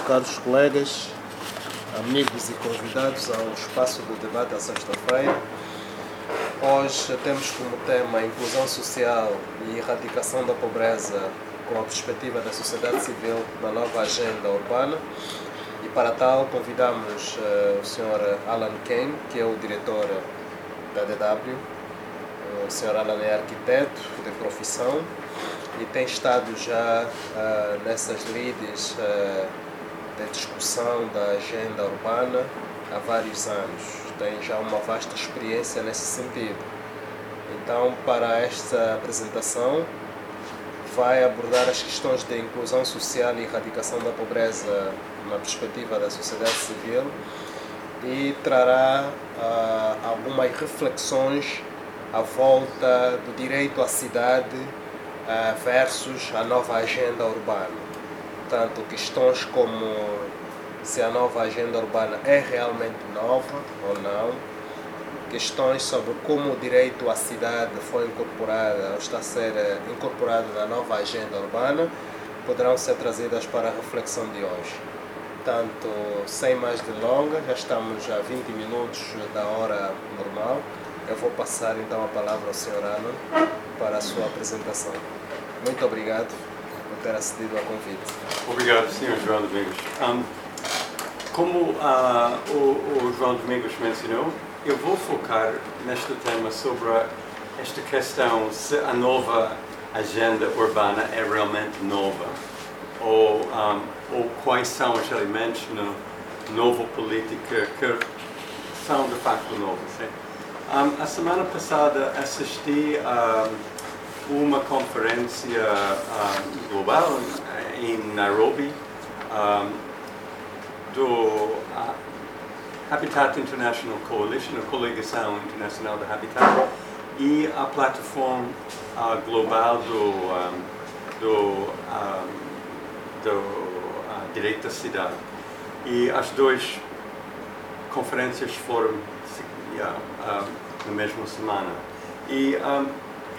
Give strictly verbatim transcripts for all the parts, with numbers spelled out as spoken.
caros colegas, amigos e convidados ao espaço do debate da sexta-feira. Hoje temos como tema a inclusão social e erradicação da pobreza com a perspectiva da sociedade civil na nova agenda urbana. E para tal convidamos uh, o senhor Alan Kane, que é o diretor da D W. O senhor Alan é arquiteto de profissão e tem estado já uh, nessas lides uh, de discussão da agenda urbana há vários anos. Tem já uma vasta experiência nesse sentido. Então, para esta apresentação, vai abordar as questões de inclusão social e erradicação da pobreza na perspectiva da sociedade civil e trará uh, algumas reflexões à volta do direito à cidade uh, versus a nova agenda urbana. Portanto, questões como se a nova agenda urbana é realmente nova ou não, questões sobre como o direito à cidade foi incorporado ou está a ser incorporado na nova agenda urbana, poderão ser trazidas para a reflexão de hoje. Portanto, sem mais delongas, já estamos a vinte minutos da hora normal. Eu vou passar então a palavra ao senhor Alan para a sua apresentação. Muito obrigado por ter acedido ao convite. Obrigado, senhor João Domingos. Um, como uh, o, o João Domingos mencionou, eu vou focar neste tema sobre esta questão se a nova agenda urbana é realmente nova ou, um, ou quais são os elementos na nova política que são de facto novos. Um, a semana passada assisti a uma conferência um, global em Nairobi um, do uh, Habitat International Coalition, a Coligação Internacional da Habitat, e a plataforma uh, global do, um, do, um, do uh, Direito da Cidade. E as duas conferências foram yeah, um, na mesma semana. E um,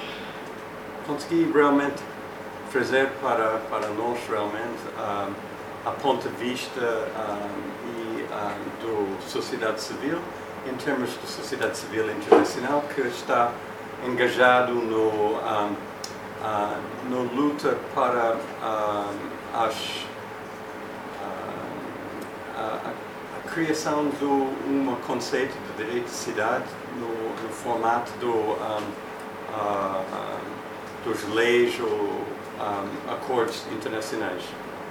consegui realmente trazer para, para nós realmente um, a ponto de vista um, e um, do sociedade civil, em termos de sociedade civil internacional, que está engajado no, um, uh, no luta para um, as, uh, a, a criação de um conceito de direito de cidade no, no formato do, um, uh, um, dos leis ou um, acordos internacionais.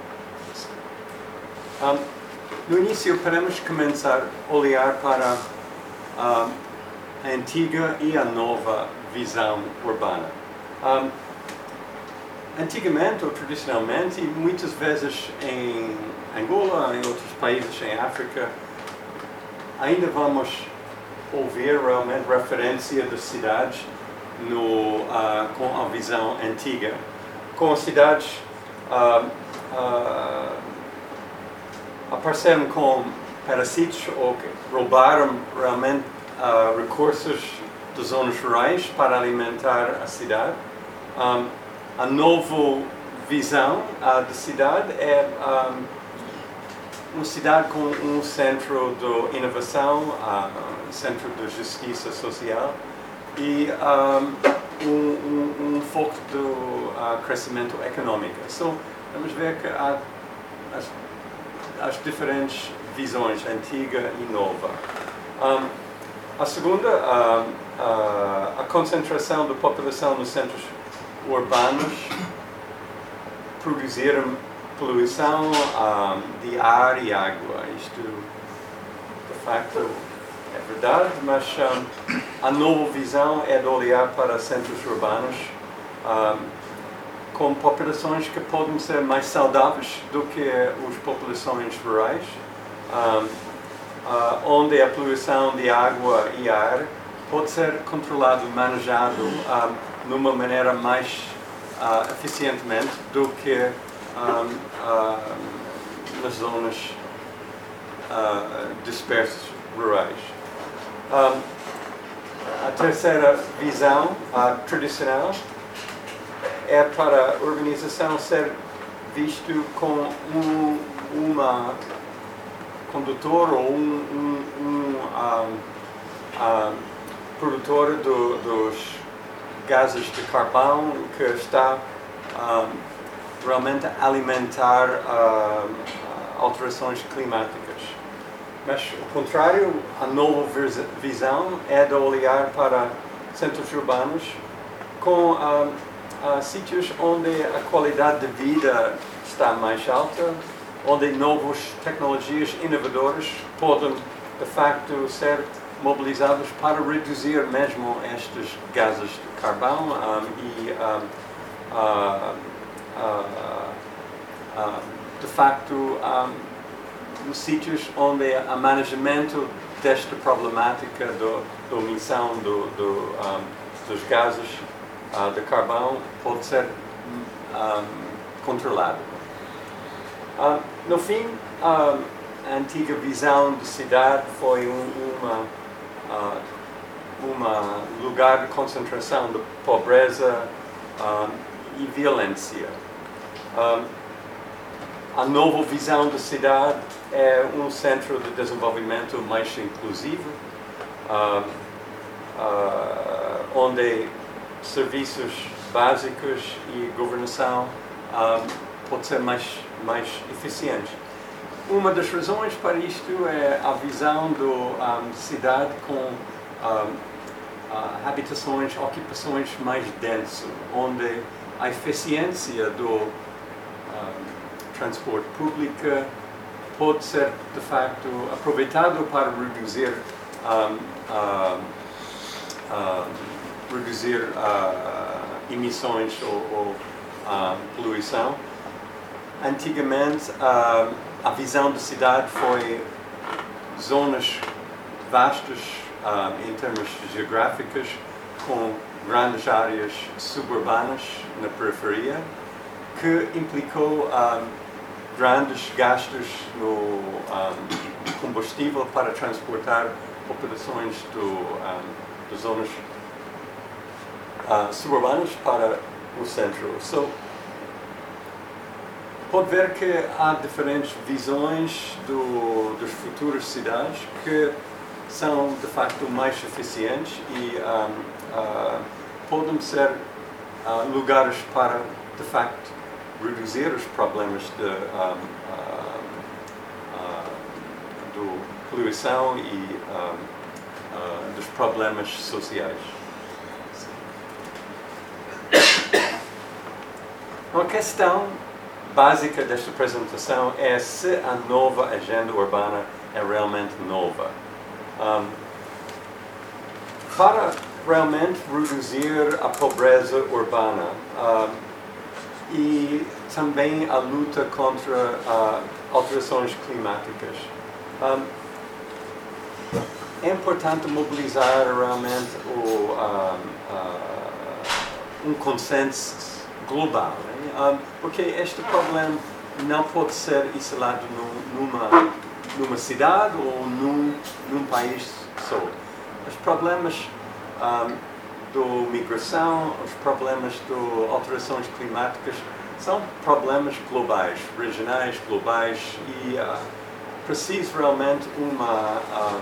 Um, no início, podemos começar a olhar para um, a antiga e a nova visão urbana. Um, antigamente, ou tradicionalmente, e muitas vezes em Angola, em outros países em África, ainda vamos ouvir realmente referência das cidades no, uh, com a visão antiga, com as cidades uh, uh, apareceram com parasitos ou que roubaram realmente uh, recursos das zonas rurais para alimentar a cidade. Um, a nova visão uh, da cidade é um, uma cidade com um centro de inovação, uh, um centro de justiça social e um, um, um, um foco do uh, crescimento econômico. So, vamos ver que há as, as diferentes visões, antiga e nova. Um, a segunda, uh, uh, a concentração da população nos centros urbanos produziram poluição um, de ar e água. Isto, de facto, é verdade, mas um, a nova visão é de olhar para centros urbanos um, com populações que podem ser mais saudáveis do que as populações rurais, um, uh, onde a poluição de água e ar pode ser controlado e manejado um, numa maneira mais uh, eficientemente do que um, uh, nas zonas uh, dispersas rurais. Um, a terceira visão uh, tradicional é para a urbanização ser visto com um, uma condutor ou um, um, um, um, um produtor do, dos gases de carvão que está um, realmente a alimentar uh, alterações climáticas. Mas, ao contrário, a nova visão é de olhar para centros urbanos com uh, uh, sítios onde a qualidade de vida está mais alta, onde novas tecnologias inovadoras podem, de facto, ser mobilizadas para reduzir mesmo estes gases de carvão um, e, um, uh, uh, uh, de facto, um, nos sítios onde o manejamento desta problemática da emissão do, do, um, dos gases uh, de carvão pode ser um, controlado. Uh, no fim, uh, a antiga visão de cidade foi um uma, uh, uma lugar de concentração de pobreza uh, e violência. Uh, a nova visão de cidade é um centro de desenvolvimento mais inclusivo, uh, uh, onde serviços básicos e governação uh, pode ser mais, mais eficiente. Uma das razões para isto é a visão da um, cidade com um, uh, habitações, ocupações mais densas, onde a eficiência do um, transporte público pode ser, de facto, aproveitado para reduzir, um, uh, uh, reduzir uh, emissões ou, ou uh, poluição. Antigamente, uh, a visão da cidade foi zonas vastas uh, em termos geográficos, com grandes áreas suburbanas na periferia, que implicou um, grandes gastos no um, combustível para transportar populações do, um, das zonas uh, suburbanas para o centro. So, pode ver que há diferentes visões do, das futuras cidades que são, de facto, mais eficientes e um, uh, podem ser uh, lugares para, de facto, reduzir os problemas de um, uh, uh, do poluição e um, uh, dos problemas sociais. Uma questão básica desta apresentação é se a nova agenda urbana é realmente nova. Um, para realmente reduzir a pobreza urbana, um, e também a luta contra uh, alterações climáticas. Um, é importante mobilizar realmente o, um, uh, um consenso global, né? um, porque este problema não pode ser isolado num, numa, numa cidade ou num, num país só. Os problemas um, da migração, os problemas de alterações climáticas são problemas globais, regionais, globais e uh, precisa realmente uma um,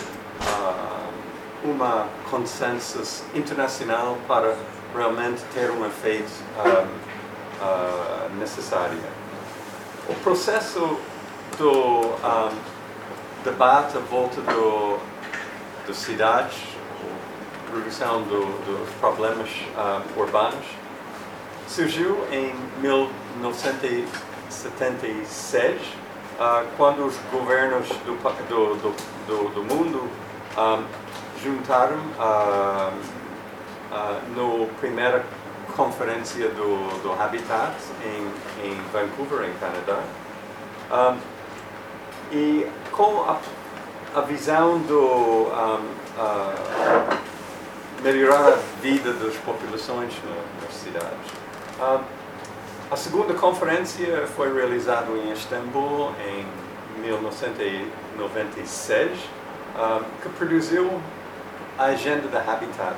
uh, uma consenso internacional para realmente ter um efeito um, uh, necessário. O processo do um, debate à volta do, das cidades, redução do, dos problemas uh, urbanos, surgiu em mil novecentos e setenta e seis, uh, quando os governos do, do, do, do, do mundo um, juntaram uh, uh, na primeira conferência do, do Habitat em, em Vancouver, em Canadá, um, e com a, a visão do um, uh, melhorar a vida das populações nas cidades. Um, a segunda conferência foi realizada em Istambul em mil novecentos e noventa e seis, um, que produziu a Agenda da Habitat,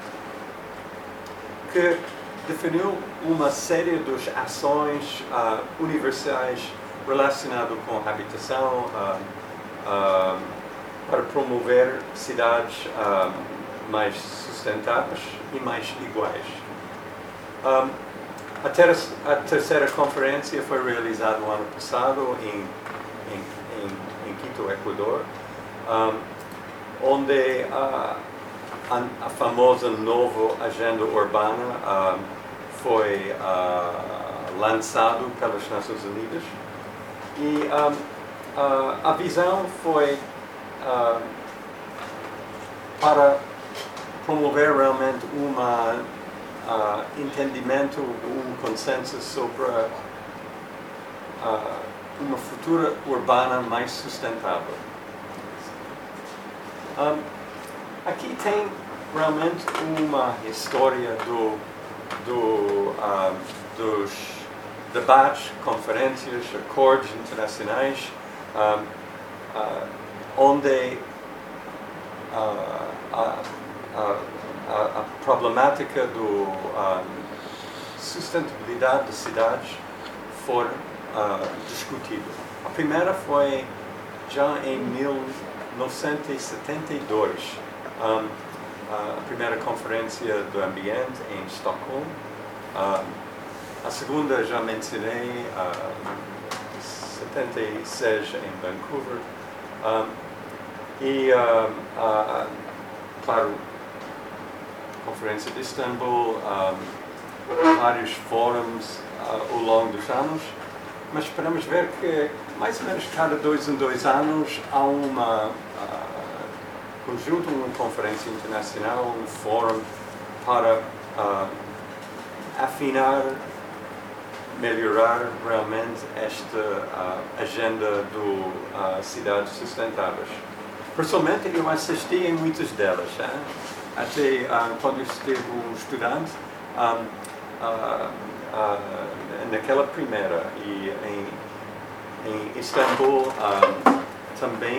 que definiu uma série de ações uh, universais relacionado com habitação, um, um, para promover cidades um, mais sustentáveis e mais iguais. Um, a, ter a terceira conferência foi realizada no ano passado em, em, em, em Quito, Equador, um, onde a, a, a famosa nova agenda urbana um, foi uh, lançado pelas Nações Unidas e um, uh, a visão foi uh, para promover realmente um uh, entendimento, um consenso sobre uh, uma futura urbana mais sustentável. Um, aqui tem realmente uma história do, do, um, dos debates, conferências, acordos internacionais, um, uh, onde uh, a, a, a, a problemática do um, sustentabilidade das cidades foi uh, discutida. A primeira foi já em mil novecentos e setenta e dois, um, a primeira conferência do ambiente em Estocolmo. Um, a segunda já mencionei, uh, setenta e seis em Vancouver. Um, e, uh, uh, claro, a Conferência de Istambul, um, vários fóruns uh, ao longo dos anos, mas esperamos ver que mais ou menos cada dois em dois anos há uma uh, conjunto, uma conferência internacional, um fórum para uh, afinar, melhorar realmente esta uh, agenda do uh, cidades sustentáveis. Pessoalmente eu assisti em muitas delas, hein? Até uh, quando eu estive um estudante, um, uh, uh, naquela primeira e em em Istambul um, também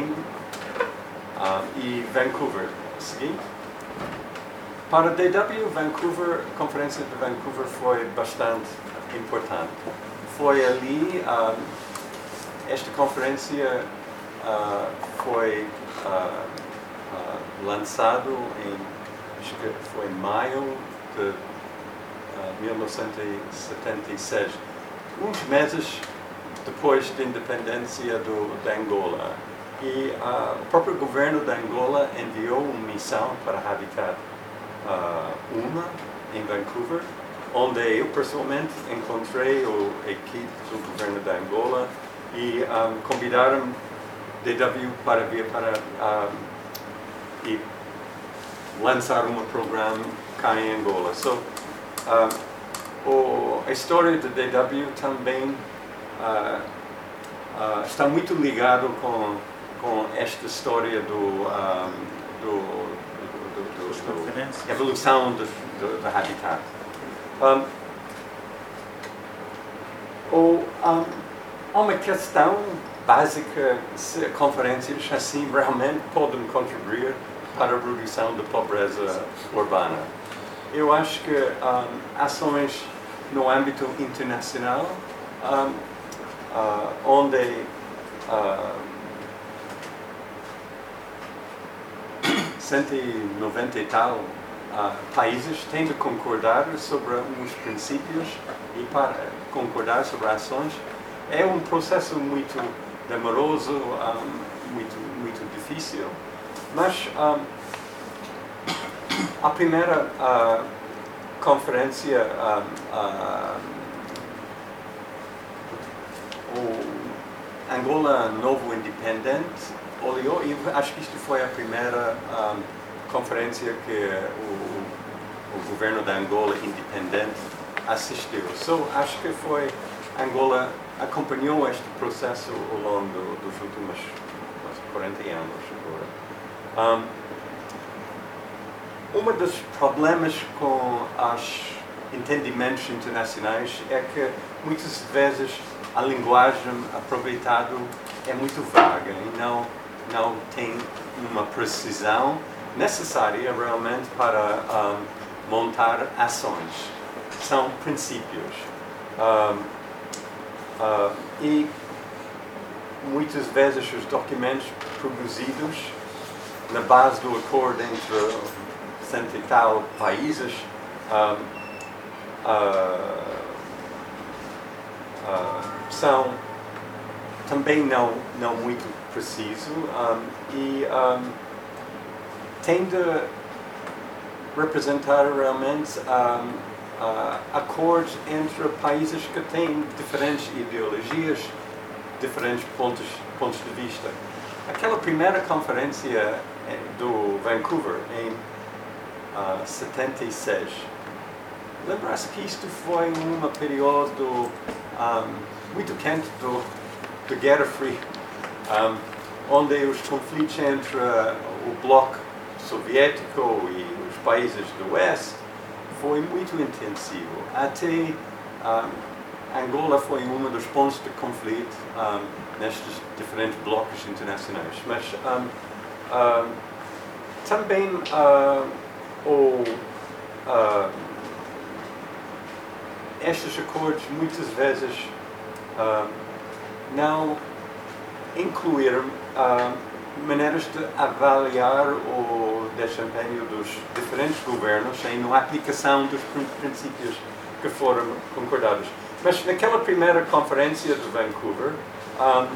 um, e Vancouver a seguir. Para a D W, Vancouver, a conferência de Vancouver foi bastante importante. Foi ali, um, esta conferência uh, foi uh, uh, lançado em, acho que foi em maio de uh, mil novecentos e setenta e seis, uns meses depois da independência do, da Angola. E uh, o próprio governo da Angola enviou uma missão para Habitat uh, uma em Vancouver, onde eu pessoalmente encontrei a equipe do governo da Angola e um, convidaram D W para vir para um, e lançar um programa cá em Angola. So, um, o, a história do D W também Uh, uh, está muito ligado com, com esta história do, um, do, do, do, do, do evolução do, do, do habitat. Um, ou, um, há uma questão básica se conferências assim realmente podem contribuir para a redução da pobreza urbana. Eu acho que um, ações no âmbito internacional um, Uh, onde uh, cento e noventa e tal uh, países têm de concordar sobre uns princípios e para concordar sobre ações é um processo muito demoroso, um, muito, muito difícil, mas um, a primeira uh, conferência um, uh, o Angola Novo Independente olhou e acho que isto foi a primeira um, conferência que o, o governo da Angola independente assistiu. So, acho que foi Angola acompanhou este processo ao longo dos últimos quarenta anos agora. Um, um dos problemas com os entendimentos internacionais é que muitas vezes a linguagem aproveitada é muito vaga e não, não tem uma precisão necessária realmente para um, montar ações. São princípios. Um, uh, e muitas vezes os documentos produzidos na base do acordo entre cento e tal países um, uh, uh, são também não, não muito preciso um, e um, tem de representar realmente um, uh, acordos entre países que têm diferentes ideologias, diferentes pontos, pontos de vista. Aquela primeira conferência do Vancouver em uh, setenta e seis, lembra-se que isto foi um período um, muito quente do, da Guerra Fria, um, onde os conflitos entre uh, o bloco soviético e os países do Oeste foi muito intensivo. Até um, Angola foi um dos pontos de conflito um, nestes diferentes blocos internacionais. Mas um, um, também uh, o, uh, estes acordos muitas vezes uh, não incluíram uh, maneiras de avaliar o desempenho dos diferentes governos em a aplicação dos princípios que foram concordados. Mas naquela primeira conferência de Vancouver um,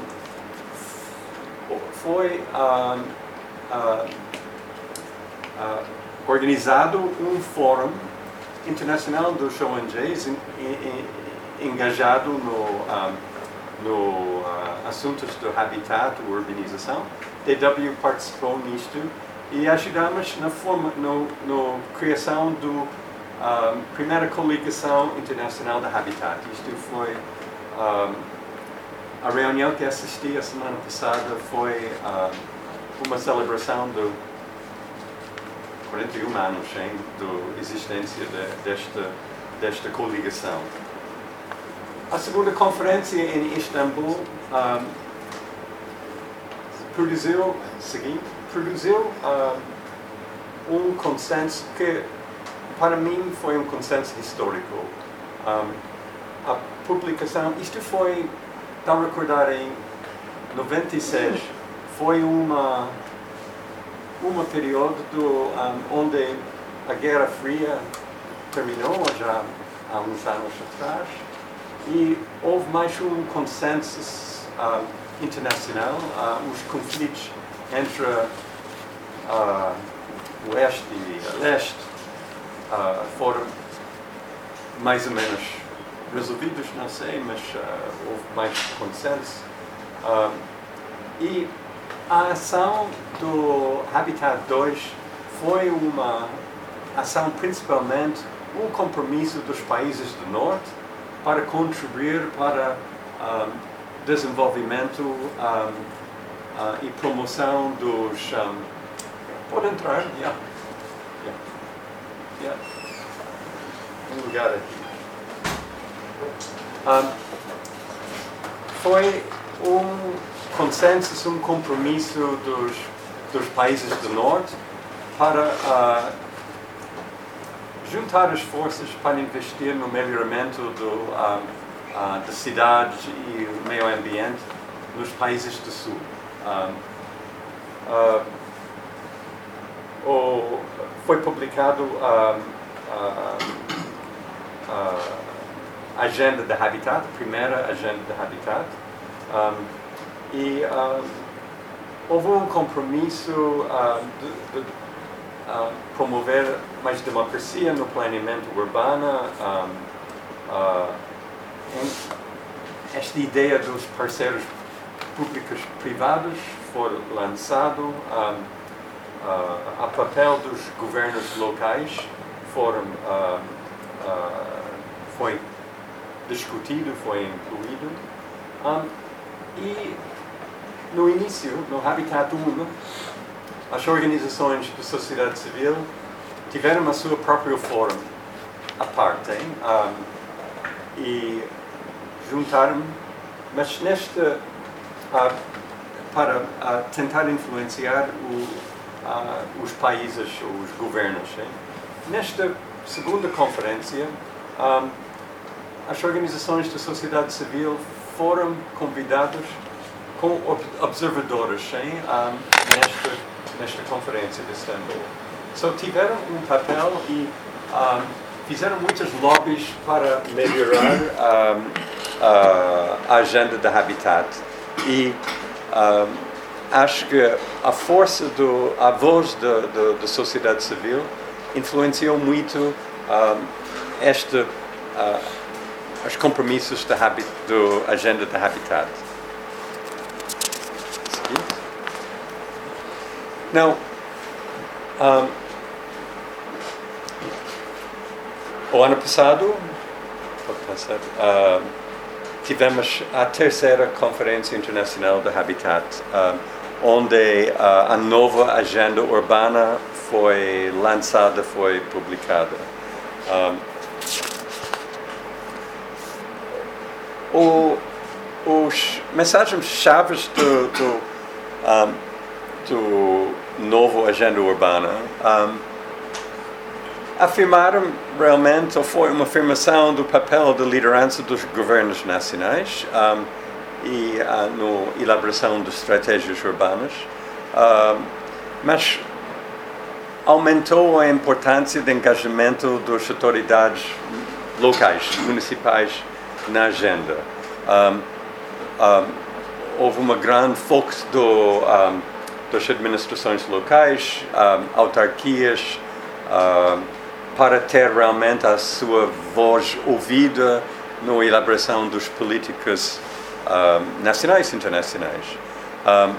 foi um, uh, uh, organizado um fórum internacional dos O N Gs en, en, engajado no, um, no uh, assuntos do habitat e urbanização. D W participou nisto e ajudamos na forma, no, no criação do um, primeira coligação internacional de habitat. Isto foi um, a reunião que assisti a semana passada foi um, uma celebração de quarenta e um anos hein, da existência de, desta, desta coligação. A segunda conferência em Istambul um, produziu, seguinte, produziu um, um consenso que, para mim, foi um consenso histórico. Um, a publicação, isto foi, tão recordar, em noventa e seis, foi uma, uma período do, um, onde a Guerra Fria terminou, já há uns anos atrás, e houve mais um consenso uh, internacional. Uh, os conflitos entre uh, o Oeste e o Leste uh, foram mais ou menos resolvidos, não sei, mas uh, houve mais consenso. Uh, e a ação do Habitat dois foi uma ação principalmente um compromisso dos países do Norte para contribuir para um, desenvolvimento um, uh, e promoção dos... Um, pode entrar? Yeah. Yeah. Yeah. Um lugar aqui. Um, foi um consenso, um compromisso dos, dos países do Norte para uh, juntar as forças para investir no melhoramento do, uh, uh, da cidade e o meio ambiente nos países do Sul. Um, uh, o, foi publicado uh, uh, uh, a Agenda de Habitat, a primeira Agenda de Habitat, um, e um, houve um compromisso uh, de, de Uh, promover mais democracia no planeamento urbano. Um, uh, esta ideia dos parceiros públicos privados foi lançado. Um, uh, a papel dos governos locais foram, uh, uh, foi discutido, foi incluído. Um, e no início, no Habitat um, as organizações da sociedade civil tiveram a sua própria fórum à parte, hein? Um, e juntaram, mas nesta, uh, para uh, tentar influenciar o, uh, os países, os governos. Hein? Nesta segunda conferência, um, as organizações da sociedade civil foram convidadas com observadores hein, um, nesta, nesta conferência de Istambul. So, tiveram um papel e um, fizeram muitos lobbies para melhorar um, uh, a agenda do Habitat. E um, acho que a força, do, a voz da sociedade civil influenciou muito um, este, uh, os compromissos da agenda do Habitat. Now, um, o ano passado, pode passar, uh, tivemos a terceira Conferência Internacional do Habitat, uh, onde uh, a nova agenda urbana foi lançada, foi publicada. Um, o, os mensagens-chave do, do, um, do novo agenda urbana um, afirmaram realmente, ou foi uma afirmação do papel da liderança dos governos nacionais um, e uh, na elaboração de estratégias urbanas, uh, mas aumentou a importância do engajamento das autoridades locais, municipais, na agenda. Um, um, houve uma grande foco do, um, das administrações locais, um, autarquias, um, para ter realmente a sua voz ouvida na elaboração das políticas um, nacionais e internacionais. Um,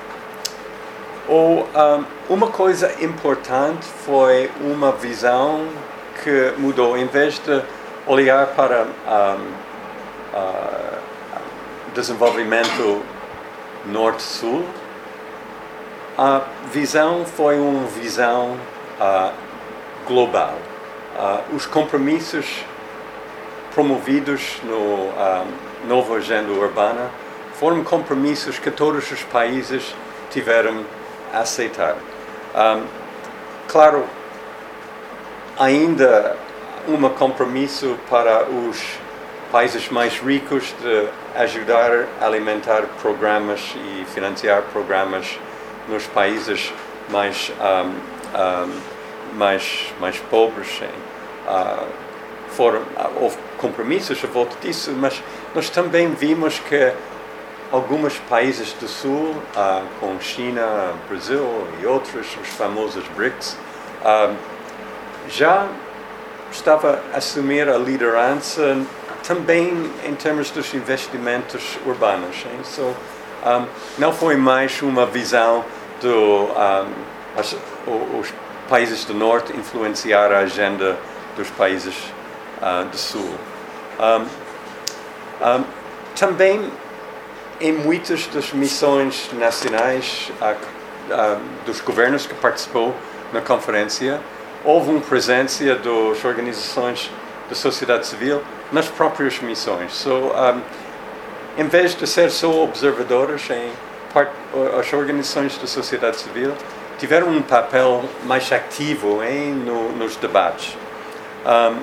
ou, um, uma coisa importante foi uma visão que mudou. Em vez de olhar para um, uh, desenvolvimento norte-sul, a visão foi uma visão uh, global. Uh, os compromissos promovidos no um, novo agenda urbana foram compromissos que todos os países tiveram a aceitar. Um, claro, ainda um compromisso para os países mais ricos de ajudar a alimentar programas e financiar programas nos países mais um, um, mais mais pobres. Uh, foram, uh, houve compromissos à volta disso, mas nós também vimos que alguns países do Sul, uh, como China, Brasil e outros, os famosos BRICS, uh, já estava a assumir a liderança também em termos dos investimentos urbanos. Hein? So, um, não foi mais uma visão do um, as, os países do Norte influenciar a agenda dos países uh, do Sul. Um, um, também em muitas das missões nacionais uh, uh, dos governos que participou na conferência, houve uma presença das organizações da sociedade civil nas próprias missões. So, um, em vez de ser só observadores, em part, as organizações da sociedade civil tiveram um papel mais ativo em, no, nos debates. Um,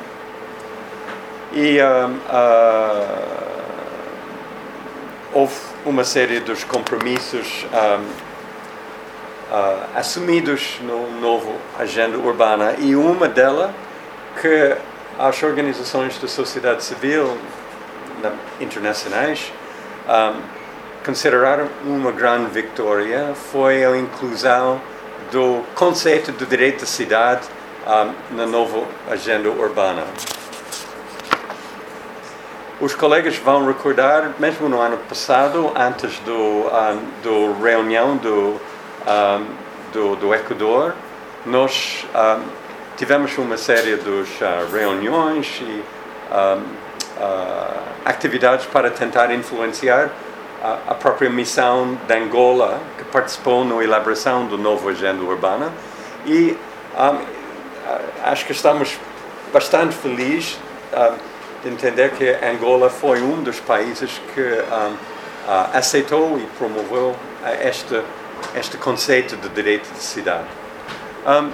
e um, uh, houve uma série de compromissos um, uh, assumidos no novo agenda urbana, e uma delas que as organizações da sociedade civil na, internacionais um, consideraram uma grande vitória foi a inclusão do conceito do direito à cidade um, na nova agenda urbana. Os colegas vão recordar, mesmo no ano passado, antes do, um, do reunião do, um, do, do Equador, nós um, tivemos uma série de uh, reuniões e um, uh, atividades para tentar influenciar a, a própria missão de Angola, que participou na elaboração do novo agenda urbana, e um, acho que estamos bastante felizes um, de entender que Angola foi um dos países que um, uh, aceitou e promoveu uh, este, este conceito de direito de cidade. Um,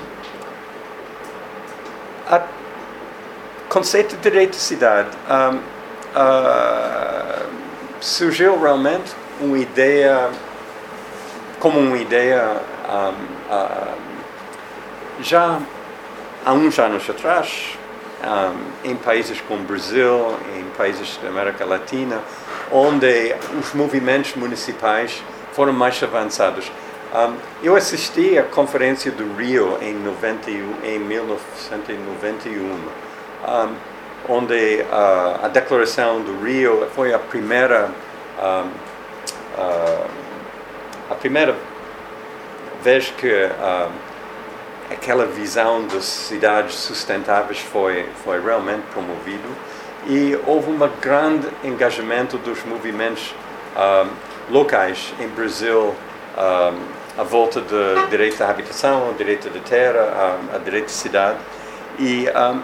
o conceito de direito de cidade um, uh, surgiu realmente uma ideia, como uma ideia um, uh, já há uns anos atrás, um, em países como o Brasil, em países da América Latina, onde os movimentos municipais foram mais avançados. Um, eu assisti à Conferência do Rio em, noventa e um, em mil novecentos e noventa e um, um, onde uh, a Declaração do Rio foi a primeira, um, uh, a primeira vez que uh, aquela visão das cidades sustentáveis foi, foi realmente promovido, e houve um grande engajamento dos movimentos um, locais em Brasil, um, à volta do direito à habitação, ao direito da terra, ao direito de cidade. E um,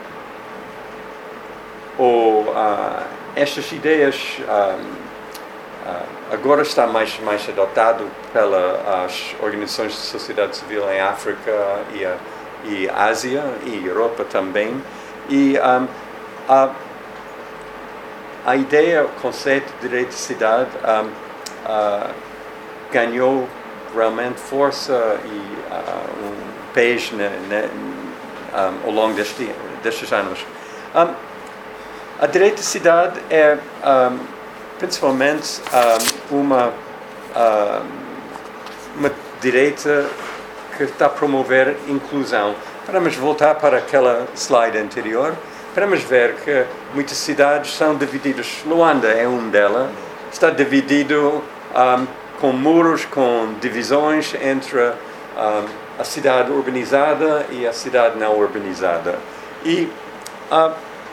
o, uh, estas ideias um, uh, agora está mais, mais adotado pelas organizações de sociedade civil em África e, uh, e Ásia e Europa também. E um, a, a ideia, o conceito de direito de cidade um, uh, ganhou realmente força e uh, um peso ne, ne, um, ao longo deste, destes anos. Um, a direito de cidade é um, principalmente um, uma, um, uma direita que está a promover inclusão. Vamos voltar para aquela slide anterior. Podemos ver que muitas cidades são divididas. Luanda é uma delas. Está dividido um, com muros, com divisões entre um, a cidade urbanizada e a cidade não urbanizada. E, uh,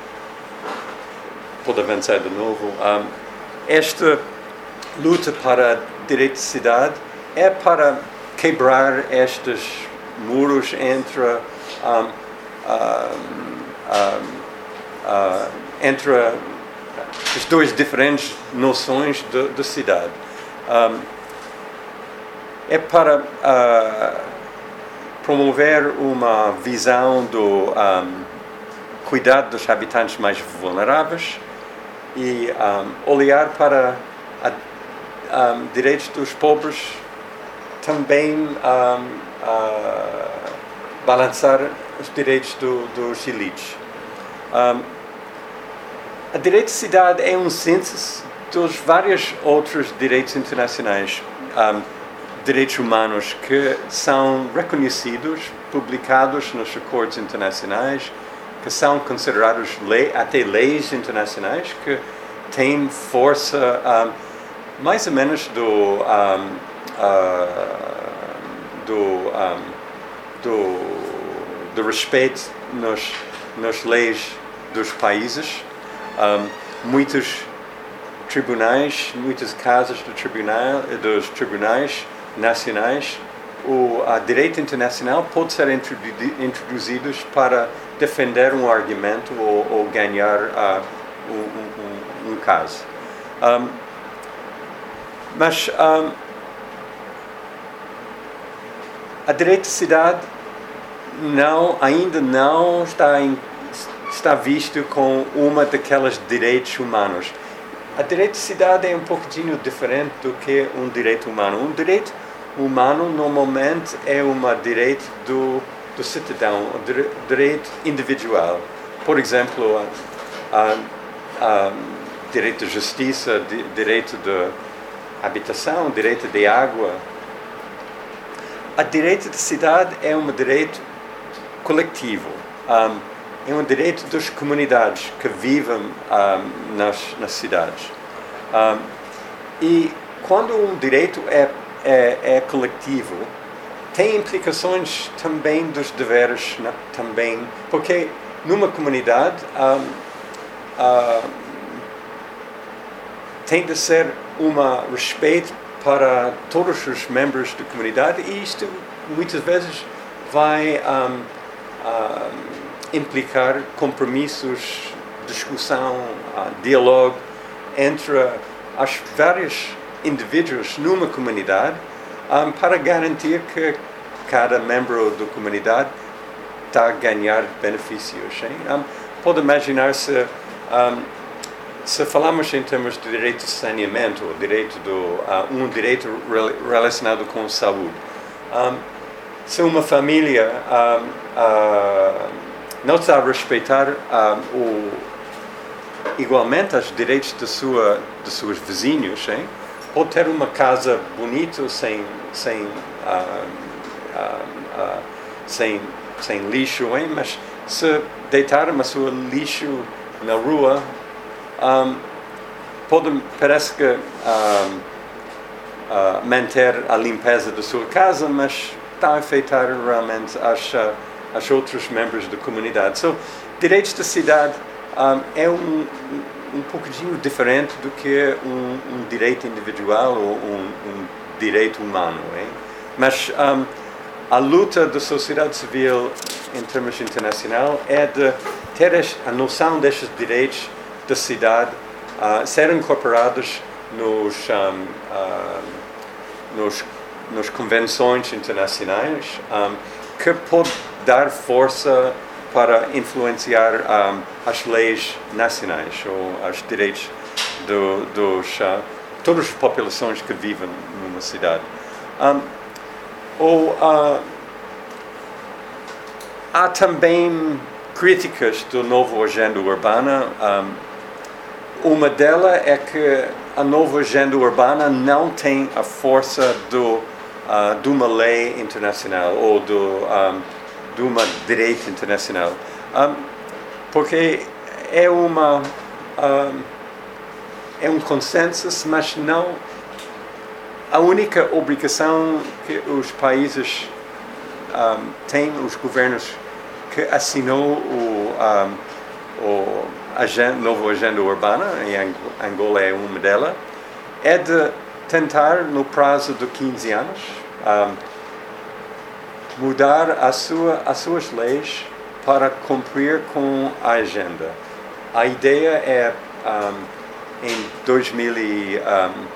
pode avançar de novo, um, esta luta para direito de cidade é para quebrar estes muros entre, um, uh, um, uh, entre as duas diferentes noções de, de cidade. Um, é para uh, promover uma visão do um, cuidado dos habitantes mais vulneráveis e um, olhar para a, um, direitos dos pobres, também um, uh, balançar os direitos do, dos elites. Um, a direito de cidade é um síntese dos vários outros direitos internacionais, um, direitos humanos que são reconhecidos, publicados nos acordos internacionais, que são considerados lei, até leis internacionais, que têm força um, mais ou menos do, um, uh, do, um, do, do respeito nos, nas leis dos países. Um, muitos tribunais, muitas casas do tribunal, dos tribunais nacionais, o a direito internacional pode ser introduzidos para defender um argumento ou, ou ganhar uh, um, um, um caso. Um, mas um, a direito de cidade não, ainda não está, em, está visto como uma daquelas direitos humanos. A direito de cidade é um pouquinho diferente do que um direito humano. Um direito humano normalmente é um direito do, do cidadão, um direito individual. Por exemplo, a, a, a direito de justiça, di, direito de habitação, direito de água. A direito de cidade é um direito coletivo. Um, é um direito das comunidades que vivem um, nas, nas cidades. Um, e quando um direito é, é, é coletivo, tem implicações também dos deveres, né? Também, porque numa comunidade um, uh, tem de ser um respeito para todos os membros da comunidade, e isto muitas vezes vai um, um, implicar compromissos, discussão, uh, diálogo entre os vários indivíduos numa comunidade um, para garantir que cada membro da comunidade está a ganhar benefícios. Um, pode imaginar-se um, se falamos em termos de direito de saneamento, direito do, uh, um direito relacionado com saúde, um, se uma família um, uh, não está a respeitar um, o, igualmente os direitos de, sua, de seus vizinhos, hein? Pode ter uma casa bonita, sem, sem, uh, uh, uh, sem, sem lixo, hein? Mas se deitar o seu lixo na rua, um, pode, parece que um, uh, manter a limpeza da sua casa, mas está a afetar realmente as, uh, as outros membros da comunidade. So, direitos da cidade um, é um, um pouquinho diferente do que um, um direito individual ou um, um direito humano, hein? Mas um, a luta da sociedade civil em termos internacionais é de ter a noção destes direitos da cidade uh, serem incorporados nos, um, uh, nos, nos convenções internacionais um, que pode dar força para influenciar um, as leis nacionais ou os direitos do, dos uh, todas as populações que vivem numa cidade. Um, ou, uh, há também críticas do novo agenda urbana. Um, uma delas é que a nova agenda urbana não tem a força do, uh, de uma lei internacional ou do, um, de uma direito internacional. Um, porque é uma um, é um consenso, mas não a única obrigação que os países um, têm, os governos que assinou o, um, o agenda, nova agenda urbana, em Angola é uma delas, é de tentar, no prazo de quinze anos, um, mudar a sua, as suas leis para cumprir com a agenda. A ideia é, um, em dois mil e... Um,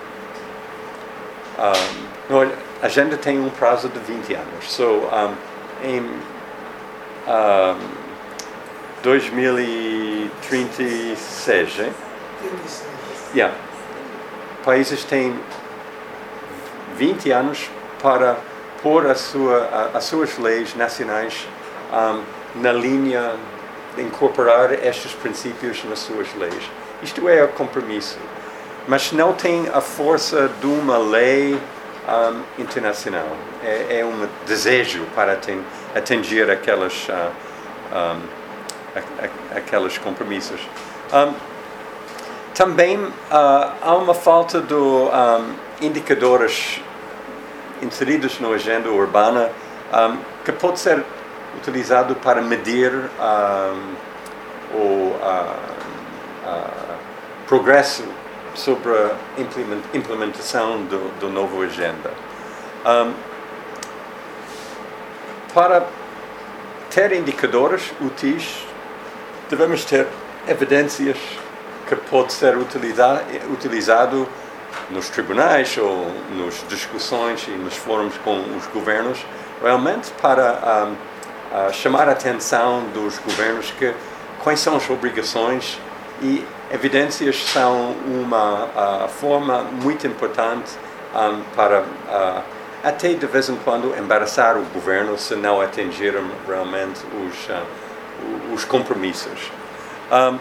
um, a agenda tem um prazo de vinte anos. So, um, em um, dois mil e trinta e seis, hein? Yeah. Países têm vinte anos para pôr a sua, a, as suas leis nacionais um, na linha de incorporar estes princípios nas suas leis. Isto é o compromisso. Mas não tem a força de uma lei um, internacional. É, é um desejo para atingir aquelas, uh, um, a, a, aqueles compromissos. Um, também uh, há uma falta de um, indicadores inseridos na agenda urbana um, que pode ser utilizado para medir um, o uh, uh, progresso sobre a implementação do, do novo agenda. Um, para ter indicadores úteis, devemos ter evidências que pode ser utilizado, utilizado nos tribunais ou nas discussões e nos fóruns com os governos, realmente para um, uh, chamar a atenção dos governos que quais são as obrigações, e evidências são uma uh, forma muito importante um, para uh, até de vez em quando embaraçar o governo se não atingirem realmente os, uh, os compromissos. Um,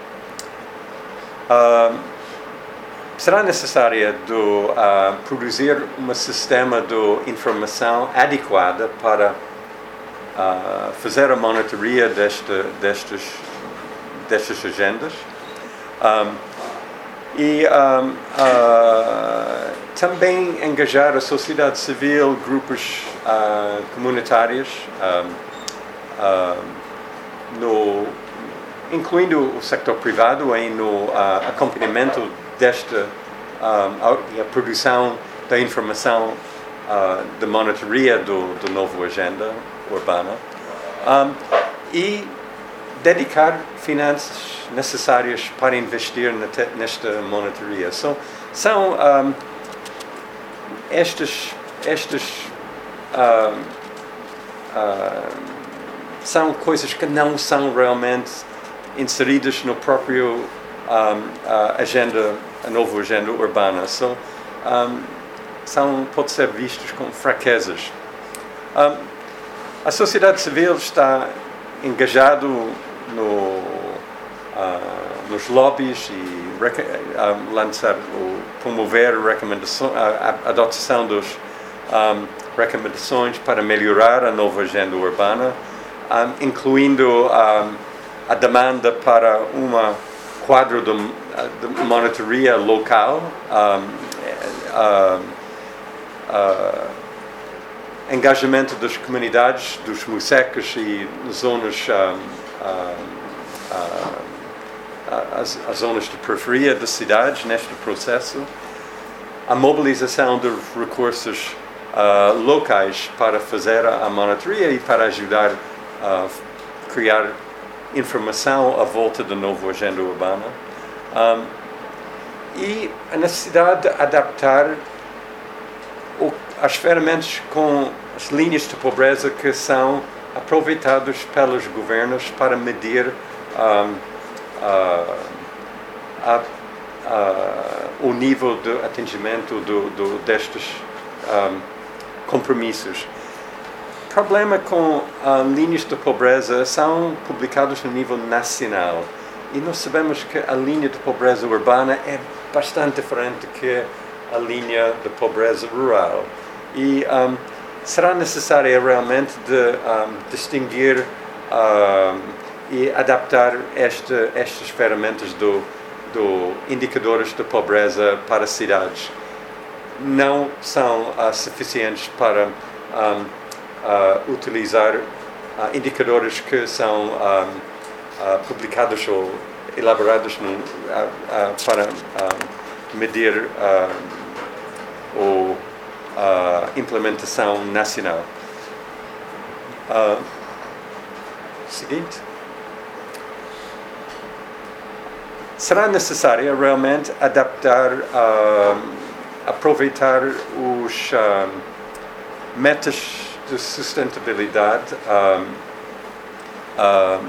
uh, será necessário de, uh, produzir um sistema de informação adequada para uh, fazer a monitoria deste, destes destas agendas um, e um, uh, também engajar a sociedade civil, grupos uh, comunitários, um, uh, no, incluindo o sector privado em no uh, acompanhamento desta um, a, a produção da informação uh, de monitoria do, do novo agenda urbana um, e dedicar finanças necessárias para investir nesta monitoria. So, são um, estas, estas um, uh, são coisas que não são realmente inseridas no próprio um, a agenda, a nova agenda urbana. So, um, são, pode ser vistos como fraquezas. Um, a sociedade civil está engajado no, uh, nos lobbies e um, lançar ou promover recomendação, a, a adoção dos um, recomendações para melhorar a nova agenda urbana, um, incluindo um, a demanda para uma quadro de, de monitoria local, um, uh, uh, engajamento das comunidades, dos muisecas e zonas, um, uh, uh, as, as zonas de periferia das cidades neste processo, a mobilização de recursos uh, locais para fazer a monitoria e para ajudar a criar informação à volta da nova agenda urbana, um, e a necessidade de adaptar o, as ferramentas com as linhas de pobreza que são aproveitadas pelos governos para medir um, uh, a, uh, o nível de atingimento do, do, destes um, compromissos. O problema com um, linhas de pobreza são publicadas no nível nacional e nós sabemos que a linha de pobreza urbana é bastante diferente que a linha de pobreza rural e um, será necessário realmente de um, distinguir um, e adaptar este, estas ferramentas do, do indicadores de pobreza para cidades. Não são uh, suficientes para um, Uh, utilizar uh, indicadores que são um, uh, publicados ou elaborados no, uh, uh, para uh, medir uh, a uh, implementação nacional. Uh, seguinte. Será necessário realmente adaptar, uh, aproveitar os uh, metas de sustentabilidade um, uh,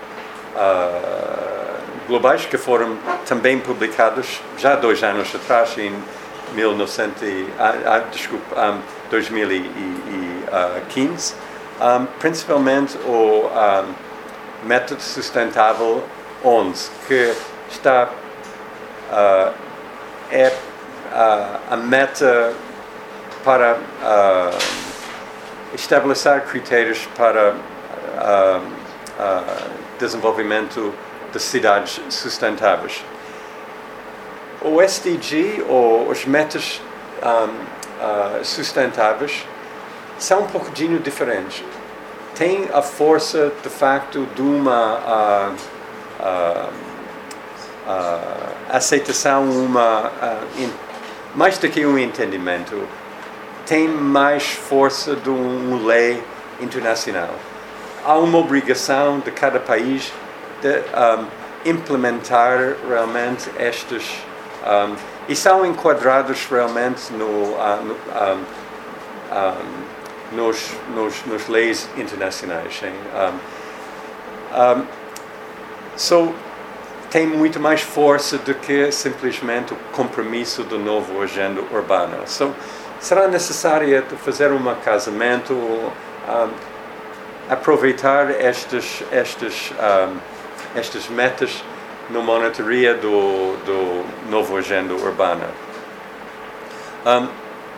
uh, globais que foram também publicados já há dois anos atrás, em mil e novecentos, ah, ah, desculpa, um, dois mil e quinze, um, principalmente o um, método sustentável onze, que está uh, é uh, a meta para uh, estabelecer critérios para uh, uh, desenvolvimento de cidades sustentáveis. O S D G, ou os metas um, uh, sustentáveis, são um pouquinho diferentes. Tem a força, de facto, de uma uh, uh, uh, aceitação, uma, uh, in, mais do que um entendimento, tem mais força de uma lei internacional. Há uma obrigação de cada país de um, implementar realmente estes, um, e são enquadrados realmente no, uh, no, um, um, nos, nos, nos leis internacionais. Um, um, so, tem muito mais força do que simplesmente o compromisso da nova agenda urbana. So, será necessário fazer um casamento, um, aproveitar estas, estas, um, estas metas na monitoria do, do novo agenda urbana. Um,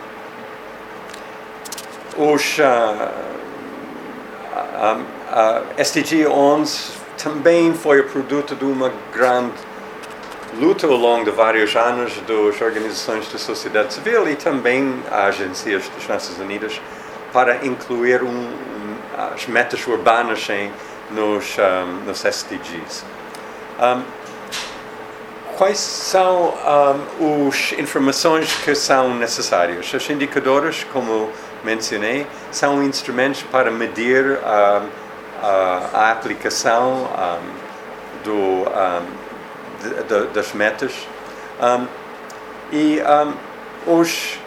os uh, um, uh, S D G onze também foi o produto de uma grande luta ao longo de vários anos das organizações da sociedade civil e também agências das Nações Unidas para incluir um, um, as metas urbanas em, nos, um, nos S D Gs. Um, quais são um, as informações que são necessárias? Os indicadores, como mencionei, são instrumentos para medir um, a, a aplicação um, do um, De, de, das metas um, e um, os,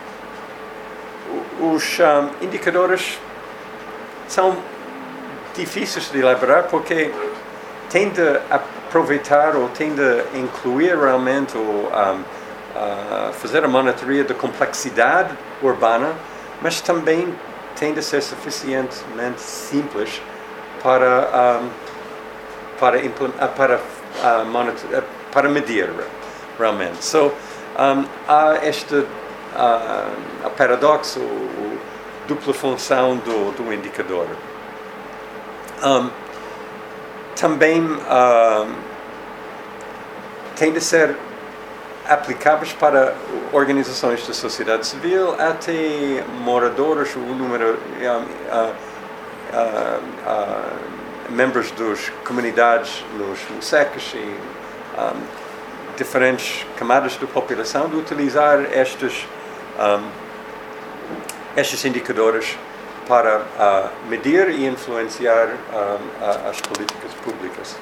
os um, indicadores são difíceis de elaborar porque tem de aproveitar ou tem de incluir realmente ou um, uh, fazer a monitoria da complexidade urbana, mas também tem de ser suficientemente simples para um, para para uh, monitor, para medir realmente. So um, há este uh, paradoxo, dupla função do, do indicador. Um, também um, tem de ser aplicáveis para organizações da sociedade civil, até moradores, o número, um, uh, uh, uh, membros das comunidades nos museques e um, diferentes camadas da população, de utilizar estes, um, estes indicadores para uh, medir e influenciar um, as políticas públicas.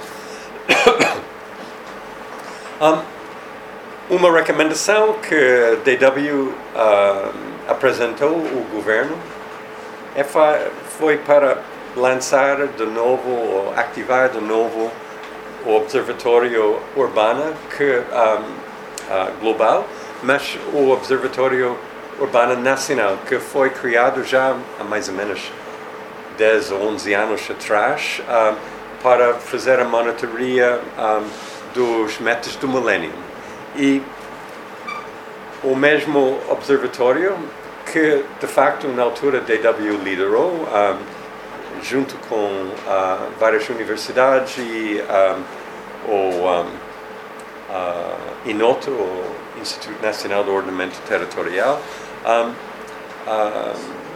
um, uma recomendação que D W uh, apresentou ao governo é fa- foi para lançar de novo, ou ativar de novo, o Observatório Urbano que, um, uh, global, mas o Observatório Urbano Nacional, que foi criado já há mais ou menos dez ou onze anos atrás, um, para fazer a monitoria um, dos metas do milênio. E o mesmo observatório que, de facto, na altura D W liderou, um, junto com uh, várias universidades e um, o um, uh, INOTO, o Instituto Nacional do Ordenamento Territorial, um, uh,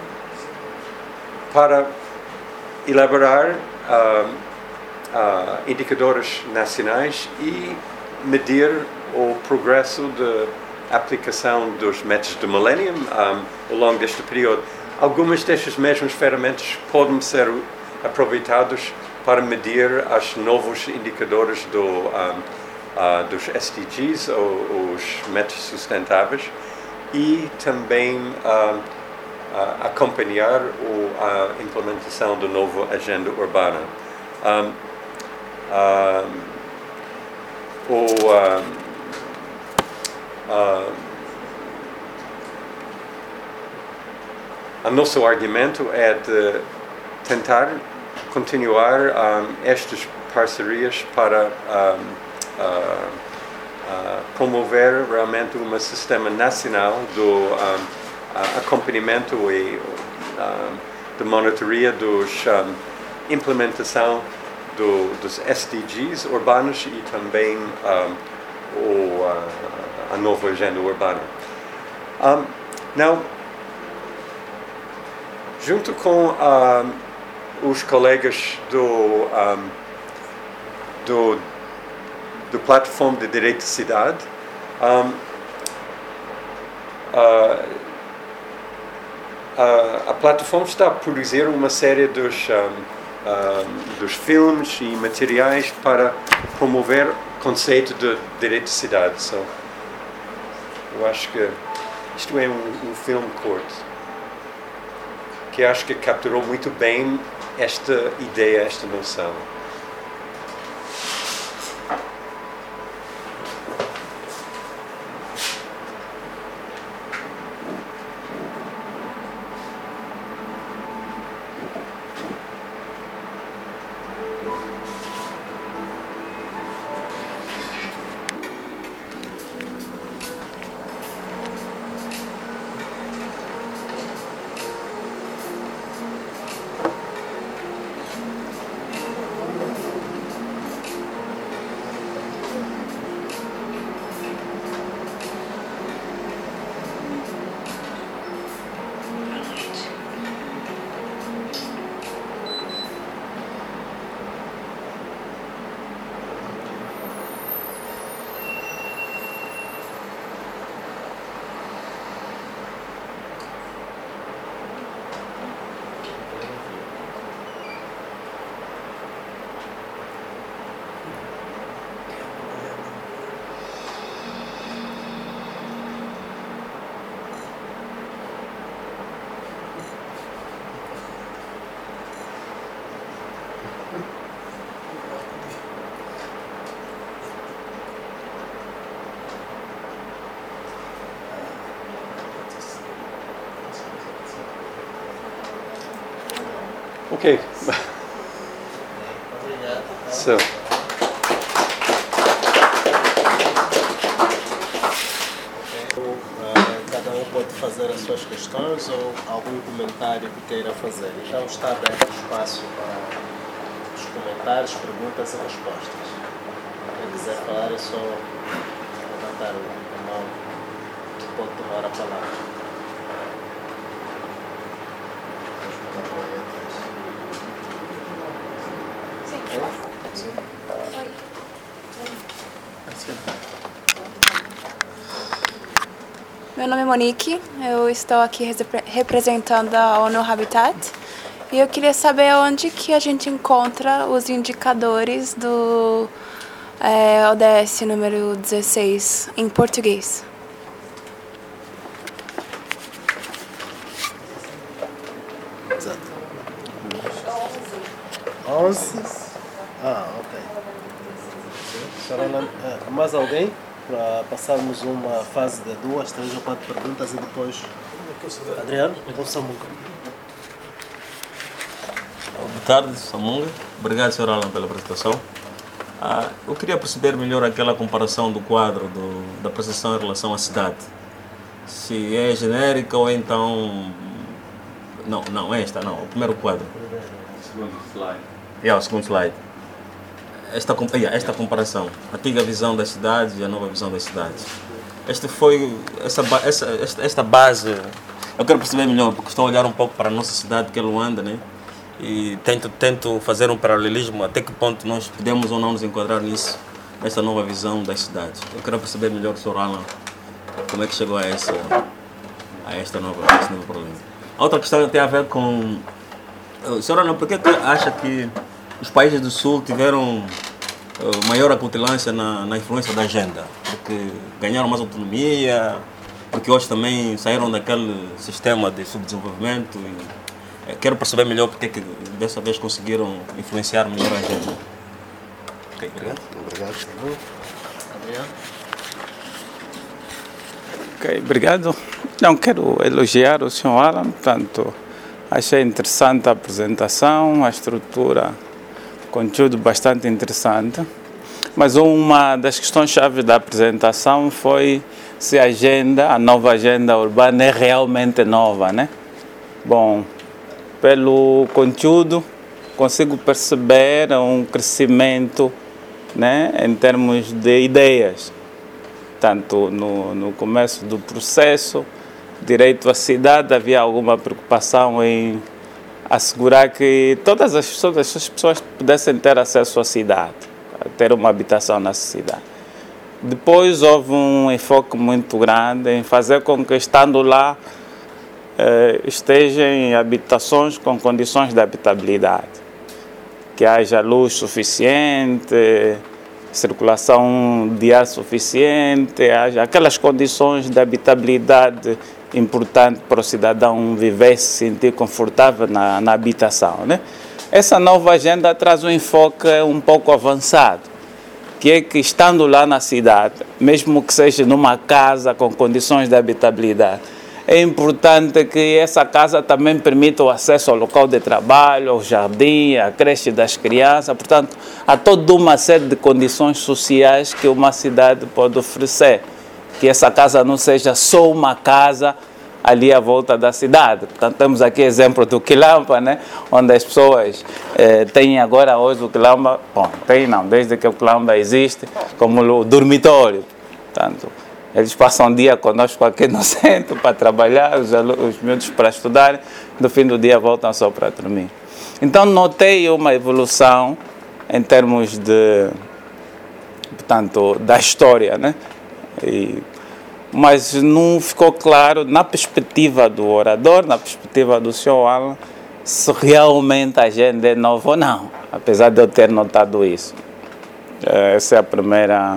para elaborar uh, uh, indicadores nacionais e medir o progresso da aplicação dos metas do milênio um, ao longo deste período. Algumas destas mesmas ferramentas podem ser aproveitadas para medir os novos indicadores do, um, uh, dos S D Gs, ou os metas sustentáveis, e também uh, uh, acompanhar o, a implementação da nova agenda urbana. Um, uh, o, uh, uh, o nosso argumento é de tentar continuar um, estas parcerias para um, uh, uh, promover realmente um sistema nacional do um, uh, acompanhamento e um, de monitoria dos um, implementação do, dos S D Gs urbanos e também um, o, uh, a nova agenda urbana. Um, now, junto com um, os colegas do, um, do, do Plataforma de Direito de Cidade, um, uh, uh, a plataforma está a produzir uma série dos, um, um, dos filmes e materiais para promover o conceito de direito de cidade. So, eu acho que isto é um, um filme curto, que acho que capturou muito bem esta ideia, esta noção. Ok. Obrigado. So. Cada um pode fazer as suas questões ou algum comentário que queira fazer. Então está aberto o espaço para os comentários, perguntas e respostas. Quem quiser falar é só levantar a mão que pode tomar a palavra. Meu nome é Monique, eu estou aqui representando a ONU Habitat e eu queria saber onde que a gente encontra os indicadores do é, O D S número dezesseis em português. Exato. onze. Ah, ok. Senhora, mais alguém? Para passarmos uma fase de duas, três ou quatro perguntas e depois... Adriano, então Samunga. Boa tarde, Samunga. Obrigado, senhor Alan, pela apresentação. Ah, eu queria perceber melhor aquela comparação do quadro do, da percepção em relação à cidade. Se é genérica ou então... Não, não, esta não, o primeiro quadro. Segundo slide. É, o segundo slide. Esta, esta comparação, a antiga visão das cidades e a nova visão das cidades. Este foi, essa, essa, esta, esta base, eu quero perceber melhor, porque estou a olhar um pouco para a nossa cidade, que é Luanda, né? E tento, tento fazer um paralelismo, até que ponto nós podemos ou não nos enquadrar nisso, nesta nova visão das cidades. Eu quero perceber melhor, senhor Alan, como é que chegou a, essa, a esta nova, a esse novo problema. A outra questão tem a ver com, senhor Alan, por que você acha que os países do Sul tiveram uh, maior acutilância na, na influência da agenda? Porque ganharam mais autonomia, porque hoje também saíram daquele sistema de subdesenvolvimento. E, uh, quero perceber melhor porque que dessa vez conseguiram influenciar melhor a agenda. Ok, obrigado. Obrigado. Adriano? Ok, obrigado. Não, quero elogiar o senhor Alan, portanto, achei interessante a apresentação, a estrutura, conteúdo bastante interessante, mas uma das questões-chave da apresentação foi se a agenda, a nova agenda urbana é realmente nova, né? Bom, pelo conteúdo consigo perceber um crescimento, né, em termos de ideias, tanto no, no começo do processo, direito à cidade, havia alguma preocupação em assegurar que todas as pessoas, as pessoas pudessem ter acesso à cidade, ter uma habitação na cidade. Depois houve um enfoque muito grande em fazer com que, estando lá, eh, estejam em habitações com condições de habitabilidade, que haja luz suficiente, circulação de ar suficiente, haja aquelas condições de habitabilidade importante para o cidadão viver, se sentir confortável na, na habitação, né? Essa nova agenda traz um enfoque um pouco avançado, que é que, estando lá na cidade, mesmo que seja numa casa com condições de habitabilidade, é importante que essa casa também permita o acesso ao local de trabalho, ao jardim, à creche das crianças, portanto, há toda uma série de condições sociais que uma cidade pode oferecer. Que essa casa não seja só uma casa ali à volta da cidade. Portanto, temos aqui exemplo do Quilamba, né? Onde as pessoas eh, têm agora hoje o Quilamba, bom, tem não, desde que o Quilamba existe, como o dormitório. Portanto, eles passam um dia conosco aqui no centro para trabalhar, os, os miúdos para estudar, no fim do dia voltam só para dormir. Então, notei uma evolução em termos de, portanto, da história, né? E, mas não ficou claro, na perspectiva do orador, na perspectiva do senhor Alan, se realmente a agenda é nova ou não, apesar de eu ter notado isso. Essa é a primeira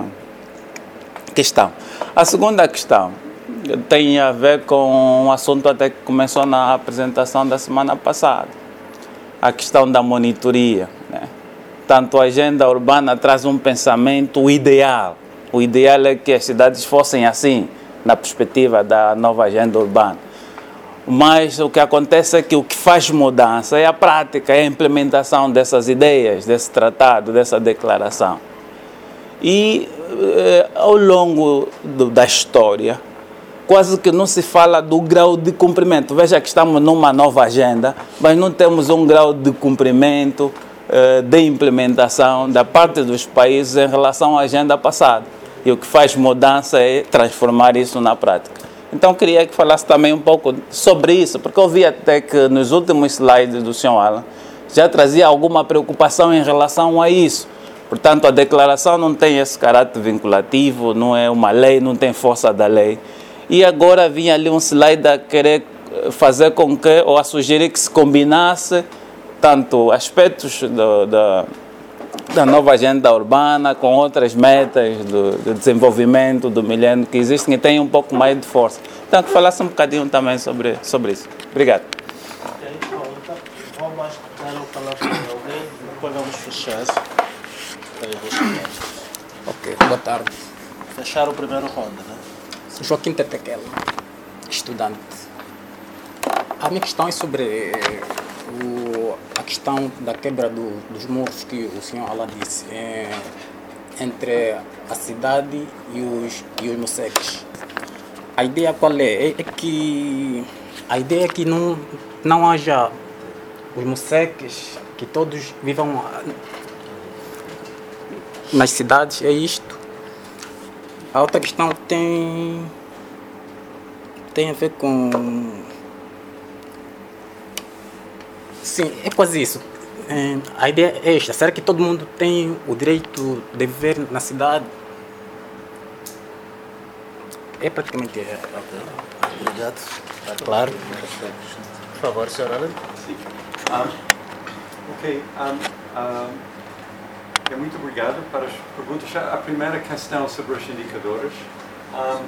questão. A segunda questão tem a ver com um assunto até que começou na apresentação da semana passada, a questão da monitoria, né? Tanto a agenda urbana traz um pensamento ideal. O ideal é que as cidades fossem assim, na perspectiva da nova agenda urbana. mas o que acontece é que o que faz mudança é a prática, é a implementação dessas ideias, desse tratado, dessa declaração. E eh, ao longo do, da história, quase que não se fala do grau de cumprimento. Veja que estamos numa nova agenda, mas não temos um grau de cumprimento, eh, de implementação da parte dos países em relação à agenda passada. E o que faz mudança é transformar isso na prática. Então, queria que falasse também um pouco sobre isso, porque eu vi até que nos últimos slides do senhor Alan já trazia alguma preocupação em relação a isso. Portanto, a declaração não tem esse caráter vinculativo, não é uma lei, não tem força da lei. E agora vinha ali um slide a querer fazer com que, ou a sugerir que se combinasse tanto aspectos do, da, da nova agenda urbana com outras metas do, do desenvolvimento do milênio que existem e tem um pouco mais de força. Então, que falasse um bocadinho também sobre, sobre isso. Obrigado. Ok, bom, então vamos dar a palavra para alguém e depois vamos fechar. Aí eu vou chegar. Ok, boa tarde. Fechar o primeiro ronda, né? Joaquim Tetequela, estudante. A minha questão é sobre o, a questão da quebra do, dos muros que o senhor Alan disse, é, entre a cidade e os, e os moceques. A ideia qual é? é? É que a ideia é que não, não haja os moceques, que todos vivam nas cidades, é isto. A outra questão tem, tem a ver com... Sim, é quase isso. É, a ideia é esta. Será que todo mundo tem o direito de viver na cidade? É praticamente... É. Ok, obrigado. Está claro. Por favor, senhor Alan. Sim. Um, ok. Um, um, é muito obrigado para as perguntas. A primeira questão sobre os indicadores. Um,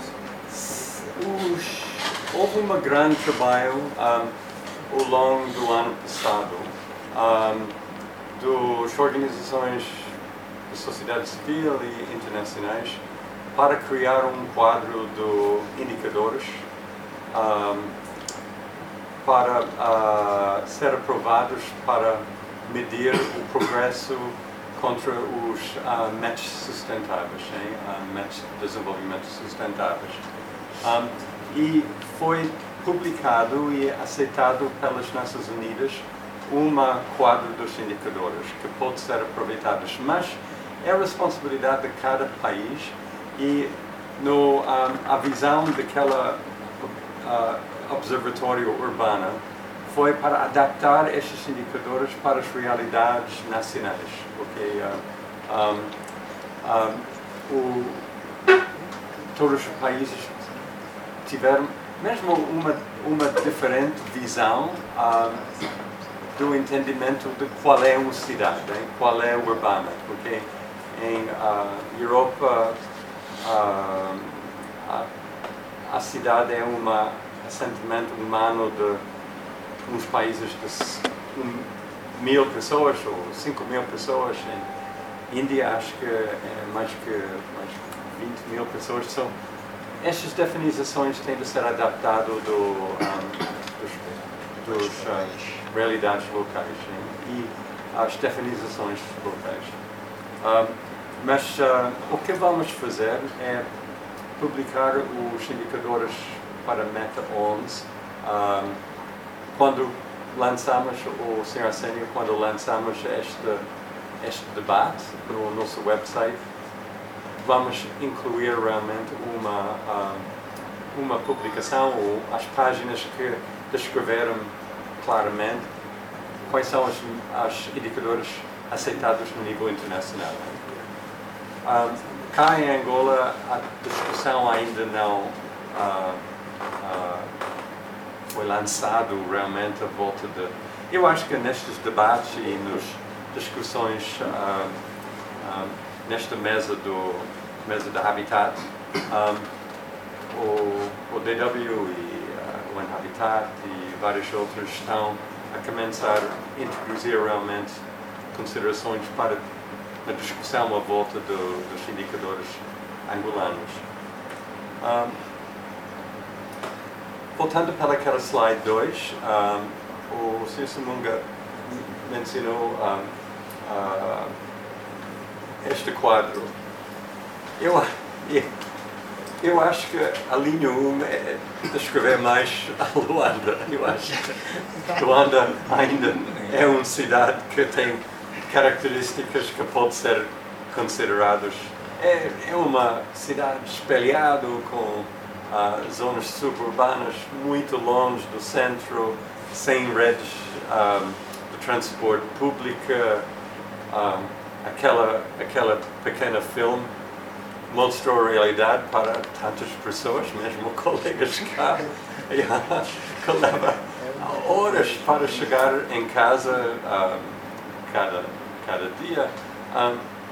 os, houve um grande trabalho um, ao longo do ano passado um, das organizações da sociedade civil e internacionais para criar um quadro de indicadores um, para uh, ser aprovados para medir o progresso contra os uh, metas sustentáveis, hein? Uh, metas de desenvolvimento sustentáveis. Um, e foi publicado e aceitado pelas Nações Unidas uma quadro dos indicadores que pode ser aproveitados, mas é a responsabilidade de cada país e no, um, a visão daquela uh, observatório urbano foi para adaptar estes indicadores para as realidades nacionais. Okay? Uh, um, um, o, todos os países tiveram mesmo uma, uma diferente visão um, do entendimento de qual é uma cidade, hein? Qual é urbana, porque em uh, Europa uh, a, a cidade é um assentamento humano de uns países de um, mil pessoas ou cinco mil pessoas. Em Índia acho que é mais que, mais que vinte mil pessoas. São, estas definições têm de ser adaptadas do, um, dos, dos uh, realidades locais, né? E as definições locais. Um, mas uh, o que vamos fazer é publicar os indicadores para Meta onze. Um, quando lançamos, o senhor Arsénio, quando lançamos este, este debate no nosso website, vamos incluir realmente uma, uh, uma publicação ou as páginas que descreveram claramente quais são os, os indicadores aceitados no nível internacional. Um, cá em Angola, a discussão ainda não uh, uh, foi lançado realmente à volta de... Eu acho que nestes debates e nas discussões uh, uh, nesta mesa do mesa da Habitat, um, o, o D W e uh, o Habitat e vários outros estão a começar a introduzir realmente considerações para a discussão à volta do, dos indicadores angolanos. Um, voltando para aquela slide dois, um, o senhor Simunga mencionou um, uh, este quadro. Eu, eu acho que a linha um é descrever mais a Luanda. Eu acho que Luanda ainda é uma cidade que tem características que podem ser consideradas. É, é uma cidade espelhada com uh, zonas suburbanas muito longe do centro, sem redes um, de transporte público. Um, aquela, aquela pequena filme mostrou a realidade para tantas pessoas, mesmo colegas cá, que leva horas para chegar em casa um, cada, cada dia. Um,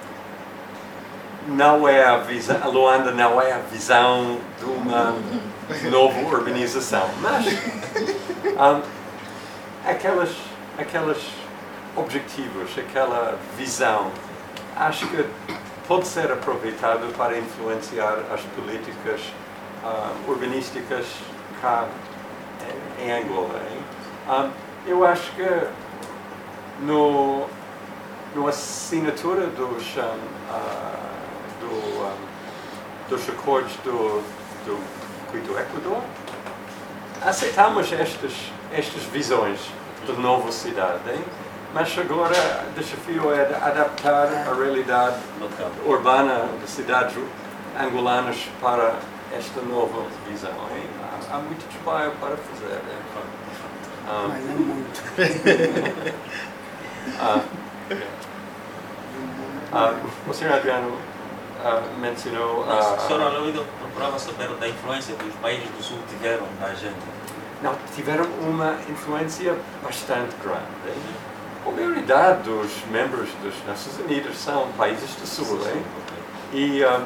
não é a visão, a Luanda não é a visão de uma nova urbanização, mas um, aquelas, aquelas objetivos, aquela visão, acho que pode ser aproveitado para influenciar as políticas uh, urbanísticas cá em, em Angola. Hein? Um, eu acho que no, no assinatura dos, um, uh, do, um, dos acordos do, do, do Equador, aceitamos estas, estas visões de nova cidade. Hein? Mas agora o desafio é de adaptar a realidade urbana das cidades angolanas para esta nova visão. Hein? Há, há muito trabalho para fazer. Um, Mas não muito. uh, uh, o senhor Adriano uh, mencionou... Uh, O senhor Aloído procurava saber da influência que os países do Sul tiveram na gente. Não, tiveram uma influência bastante grande. Hein? A maioridade dos membros das Nações Unidas são países do Sul, hein? E, um,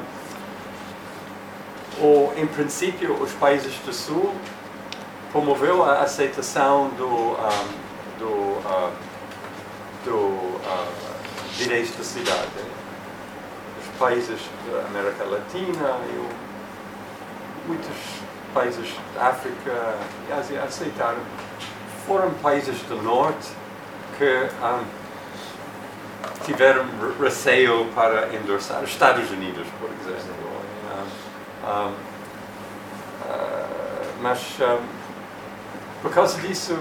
ou, em princípio, os países do Sul promoveu a aceitação do, um, do, uh, do uh, direito da cidade. Hein? Os países da América Latina e muitos países da África e Ásia aceitaram. Foram países do Norte que um, tiveram receio para endossar os Estados Unidos, por exemplo. Um, um, uh, mas, um, por causa disso,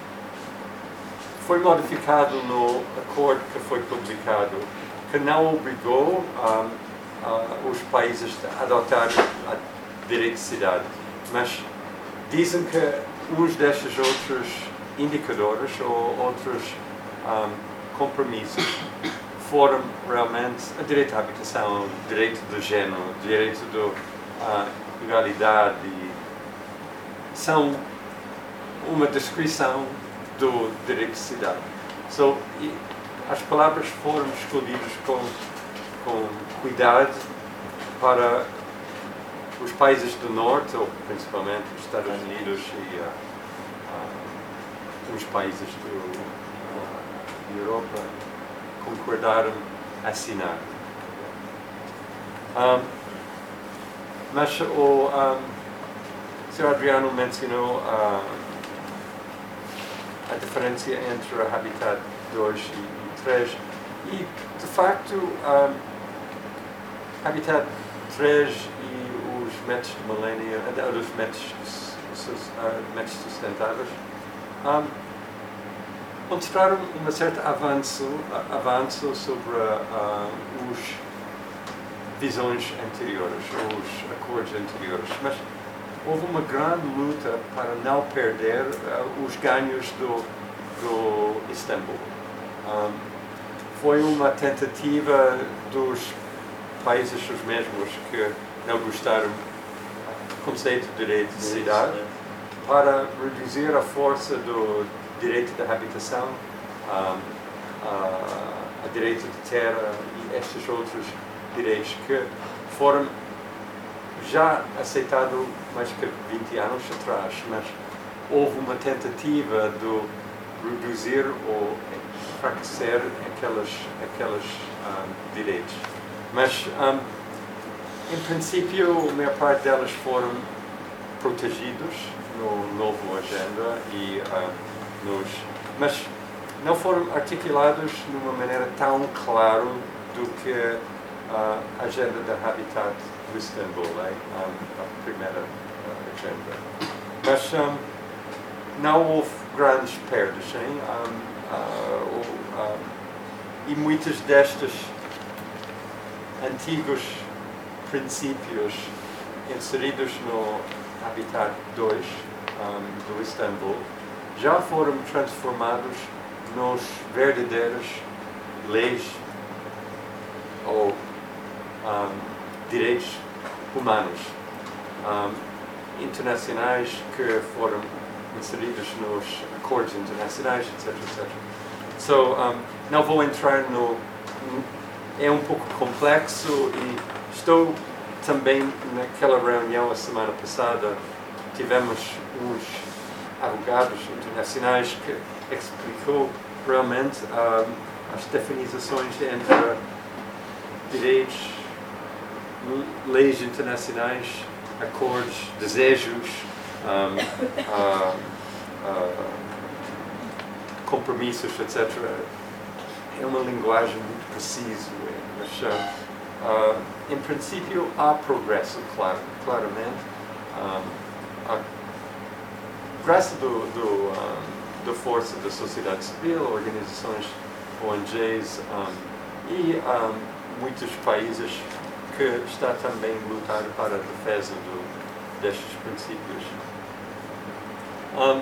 foi modificado no acordo que foi publicado, que não obrigou um, uh, os países a adotar a direito de cidade. Mas dizem que uns destes outros indicadores ou outros um, compromissos foram realmente a direito à habitação, direito do género, direito da uh, igualdade, são uma descrição do direito de cidade. So, e as palavras foram escolhidas com, com cuidado para os países do Norte, ou principalmente os Estados Unidos e uh, uh, os países do, uh, da Europa concordaram a assinar. Um, mas o um, senhor Adriano mencionou uh, a diferença entre o Habitat dois e três e, de facto, um, Habitat três e os métodos de milênio, os métodos, uh, métodos sustentáveis, um, mostraram um certo avanço, uh, avanço sobre uh, os visões anteriores, os acordos anteriores, mas houve uma grande luta para não perder uh, os ganhos do, do Istambul. Um, foi uma tentativa dos países os mesmos que não gostaram do conceito de direito de cidade para reduzir a força do direito da habitação, um, a, a direito de terra e estes outros direitos que foram já aceitados mais que vinte anos atrás, mas houve uma tentativa de reduzir ou enfraquecer aqueles, aqueles um, direitos. Mas, um, em princípio, a maior parte delas foram protegidos no novo agenda e uh, nos, mas não foram articulados de uma maneira tão clara do que uh, a agenda da Habitat do Istambul, é? um, a primeira uh, agenda. Mas um, não houve grandes perdas, hein? Um, uh, um, e muitas destas antigos princípios inseridos no Habitat dois um, do Istambul já foram transformados nos verdadeiras leis ou um, direitos humanos um, internacionais que foram inseridos nos acordos internacionais, etc, etcétera. So, um, não vou entrar no... É um pouco complexo e estou também naquela reunião a semana passada, tivemos uns advogados internacionais que explicou realmente um, as definições entre direitos, leis internacionais, acordos, desejos, um, uh, uh, compromissos, etcétera. É uma linguagem muito precisa, mas uh, uh, em princípio há progresso, claro, claramente. Um, há, graças do, do, um, da força da sociedade civil, organizações O N Gs um, e um, muitos países que estão também a lutar para a defesa do, destes princípios. Um,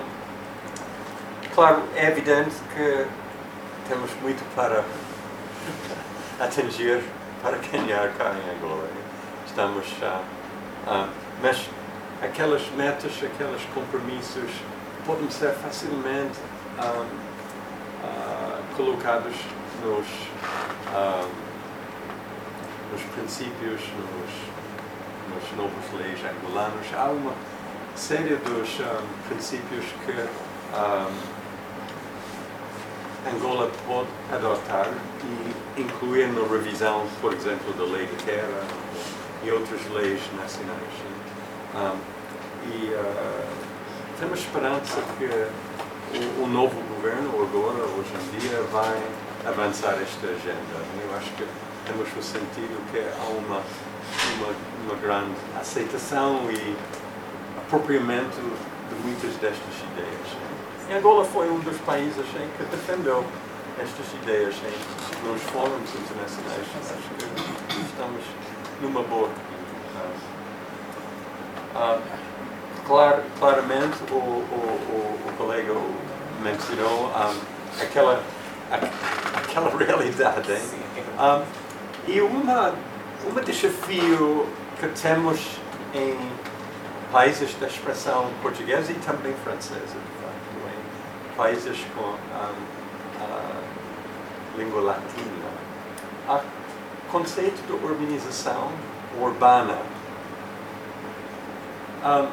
claro, é evidente que temos muito para atingir, para ganhar cá em Angola. Estamos, uh, uh, mas aquelas metas, aqueles compromissos podem ser facilmente um, uh, colocados nos, um, nos princípios, nos, nos novos leis angolanos. Há uma série dos um, princípios que um, Angola pode adotar e incluir na revisão, por exemplo, da Lei da Terra e outras leis nacionais. Um, e uh, temos esperança que o, o novo governo, agora, hoje em dia, vai avançar esta agenda. Eu acho que temos o sentido que há uma, uma, uma grande aceitação e apropriamento de muitas destas ideias. E Angola foi um dos países em que defendeu estas ideias em, nos fóruns internacionais. Acho que estamos numa boa. Uh, clar, claramente, o, o, o, o colega mencionou um, aquela, a, aquela realidade. Um, e uma, um desafio que temos em países da expressão portuguesa e também francesa. Países com um, a língua latina. O conceito de urbanização urbana. Um,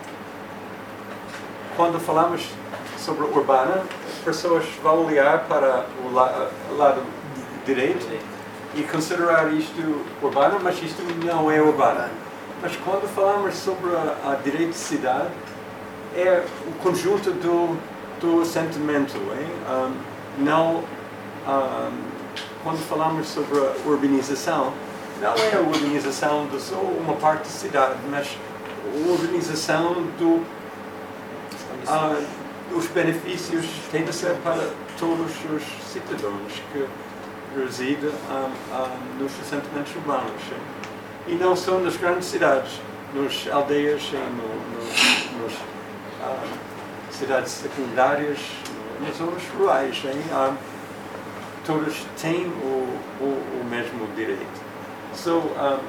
quando falamos sobre urbana, as pessoas vão olhar para o, la o lado direito e considerar isto urbana, mas isto não é urbana. Mas quando falamos sobre a, a direito de cidade, é o conjunto do do sentimento, um, não, um, quando falamos sobre a urbanização, não é a urbanização de só uma parte da cidade, mas a urbanização do, uh, os benefícios têm de ser para todos os cidadãos que residem um, um, nos assentamentos urbanos. E não só nas grandes cidades, nas aldeias e no, no, nos uh, cidades secundárias, nas zonas rurais, hein? Um, todos têm o, o, o mesmo direito. So, um,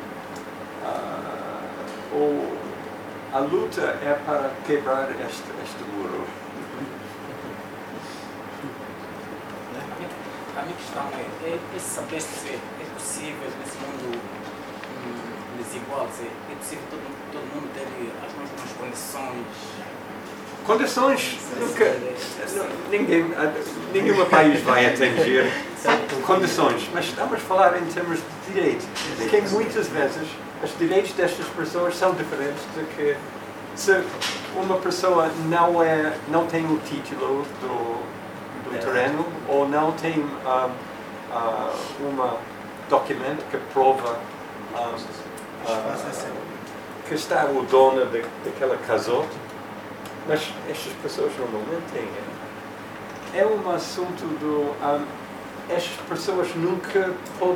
uh, o, a luta é para quebrar este, este muro. A minha questão é, é, é saber se é possível nesse mundo hum, desigual, se é possível todo, todo mundo ter as mesmas condições. Condições, nunca, ninguém, nenhum país vai atingir condições, mas estamos a falar em termos de direito, que muitas vezes os direitos destas pessoas são diferentes do que se uma pessoa não, é, não tem o título do, do terreno ou não tem um, uh, um documento que prova um, uh, que está o dono de, daquela casa, mas estas pessoas normalmente têm. É um assunto do... Um, estas pessoas nunca podem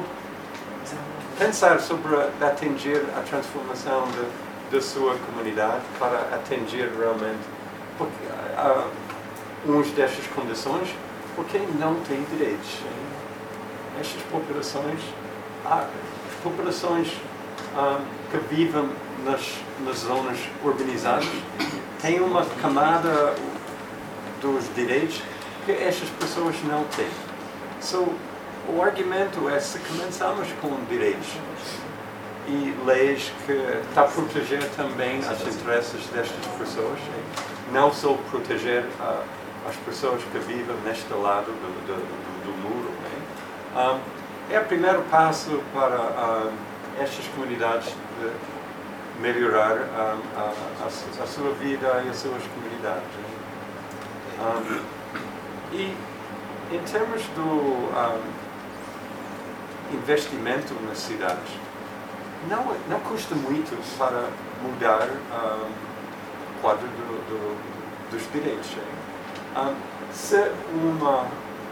pensar sobre atingir a transformação de, da sua comunidade para atingir realmente porque, uh, uns destas condições, porque não têm direitos. Estas populações, uh, populações uh, que vivem nas, nas zonas urbanizadas têm uma camada dos direitos que estas pessoas não têm. So, o argumento é se começamos com direitos e leis que está a proteger também os interesses destas pessoas, não só proteger uh, as pessoas que vivem neste lado do, do, do, do muro. Um, é o primeiro passo para uh, estas comunidades de melhorar um, a, a, a sua vida e as suas comunidades. Um, e em termos do um, investimento nas cidades, não, não custa muito para mudar um, o quadro do, do, dos direitos. Um, se uma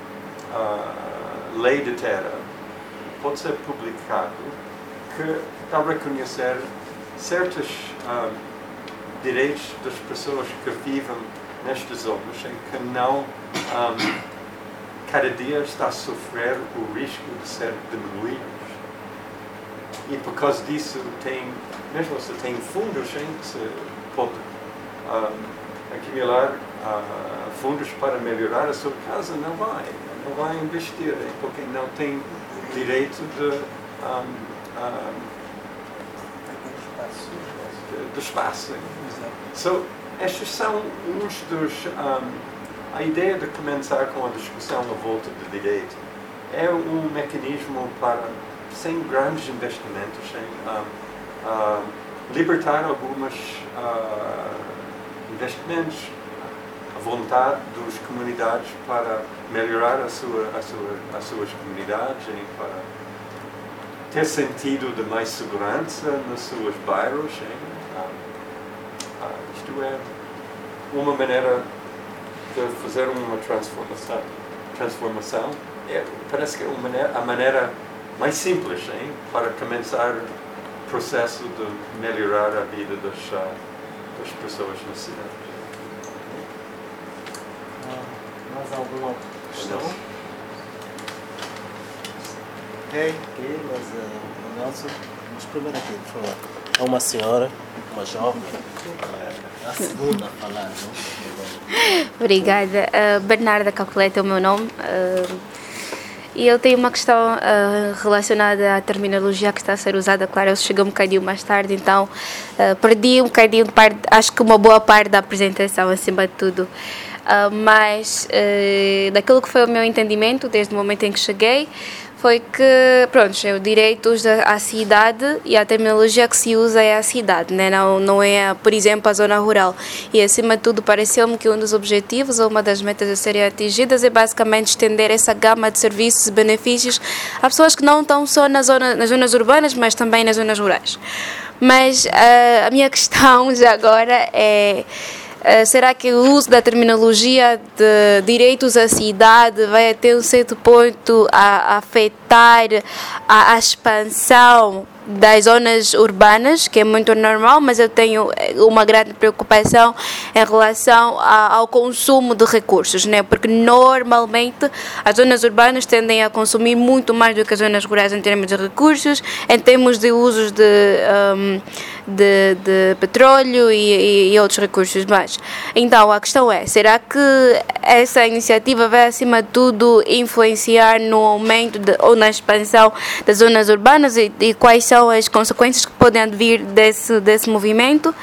uh, lei de terra pode ser publicado que está a reconhecer certos um, direitos das pessoas que vivem nestas zonas em que não um, cada dia está a sofrer o risco de ser diminuídos. E por causa disso, tem, mesmo se tem fundos em que se pode um, acumular uh, fundos para melhorar a sua casa, não vai. Não vai investir, porque não tem direito de, um, um, de, de espaço. So, estes são uns dos... Um, a ideia de começar com a discussão à volta do direito é um mecanismo para, sem grandes investimentos, sem um, uh, libertar alguns uh, investimentos, a vontade das comunidades para melhorar a sua, a sua, as suas comunidades e para ter sentido de mais segurança nos seus bairros. Uh, uh, isto é uma maneira de fazer uma transformação. transformação é, parece que é uma maneira, a maneira mais simples, hein, para começar o processo de melhorar a vida das, uh, das pessoas na cidade. Uh, mais alguma questão? Ok, ok, mas uh, o Nelson, vamos primeiro aqui, por favor. É uma senhora, uma jovem, a segunda a falar, não? Obrigada. Uh, Bernarda Capuleta é o meu nome. Uh, e eu tenho uma questão uh, relacionada à terminologia que está a ser usada. Claro, eu cheguei um bocadinho mais tarde, então uh, perdi um bocadinho de parte, acho que uma boa parte da apresentação, acima de tudo. Uh, mas uh, daquilo que foi o meu entendimento, desde o momento em que cheguei, foi que, pronto, é o direito à cidade e a terminologia que se usa é a cidade, né? não, não é, por exemplo, a zona rural. E, acima de tudo, pareceu-me que um dos objetivos ou uma das metas a serem atingidas é basicamente estender essa gama de serviços e benefícios a pessoas que não estão só na zona, nas zonas urbanas, mas também nas zonas rurais. Mas uh, a minha questão já agora é... Uh, será que o uso da terminologia de direitos à cidade vai até um certo ponto a, a afetar a, a expansão das zonas urbanas, que é muito normal, mas eu tenho uma grande preocupação em relação a, ao consumo de recursos, né? Porque normalmente as zonas urbanas tendem a consumir muito mais do que as zonas rurais em termos de recursos, em termos de usos de, um, de, de petróleo e, e, e outros recursos mais. Então a questão é, será que essa iniciativa vai acima de tudo influenciar no aumento de, ou na expansão das zonas urbanas e, e quais são as consequências que podem vir desse, desse movimento?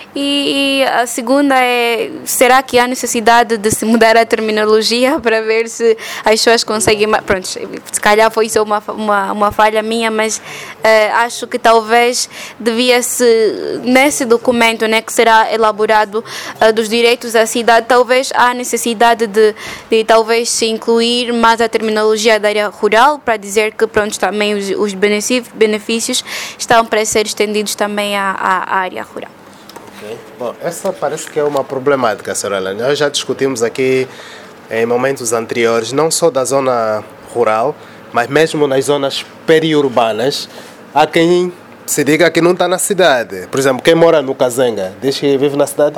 E, e a segunda é, será que há necessidade de se mudar a terminologia para ver se as pessoas conseguem... Pronto, se calhar foi só uma, uma, uma falha minha, mas uh, acho que talvez devia-se, nesse documento, né, que será elaborado uh, dos direitos da cidade, talvez há necessidade de, de talvez se incluir mais a terminologia da área rural, para dizer que pronto, também os, os benefícios estão para ser estendidos também à, à, à área rural. Okay. Bom, essa parece que é uma problemática, senhora Helena. Nós já discutimos aqui em momentos anteriores, não só da zona rural, mas mesmo nas zonas periurbanas, há quem se diga que não está na cidade. Por exemplo, quem mora no Kazenga, diz que vive na cidade?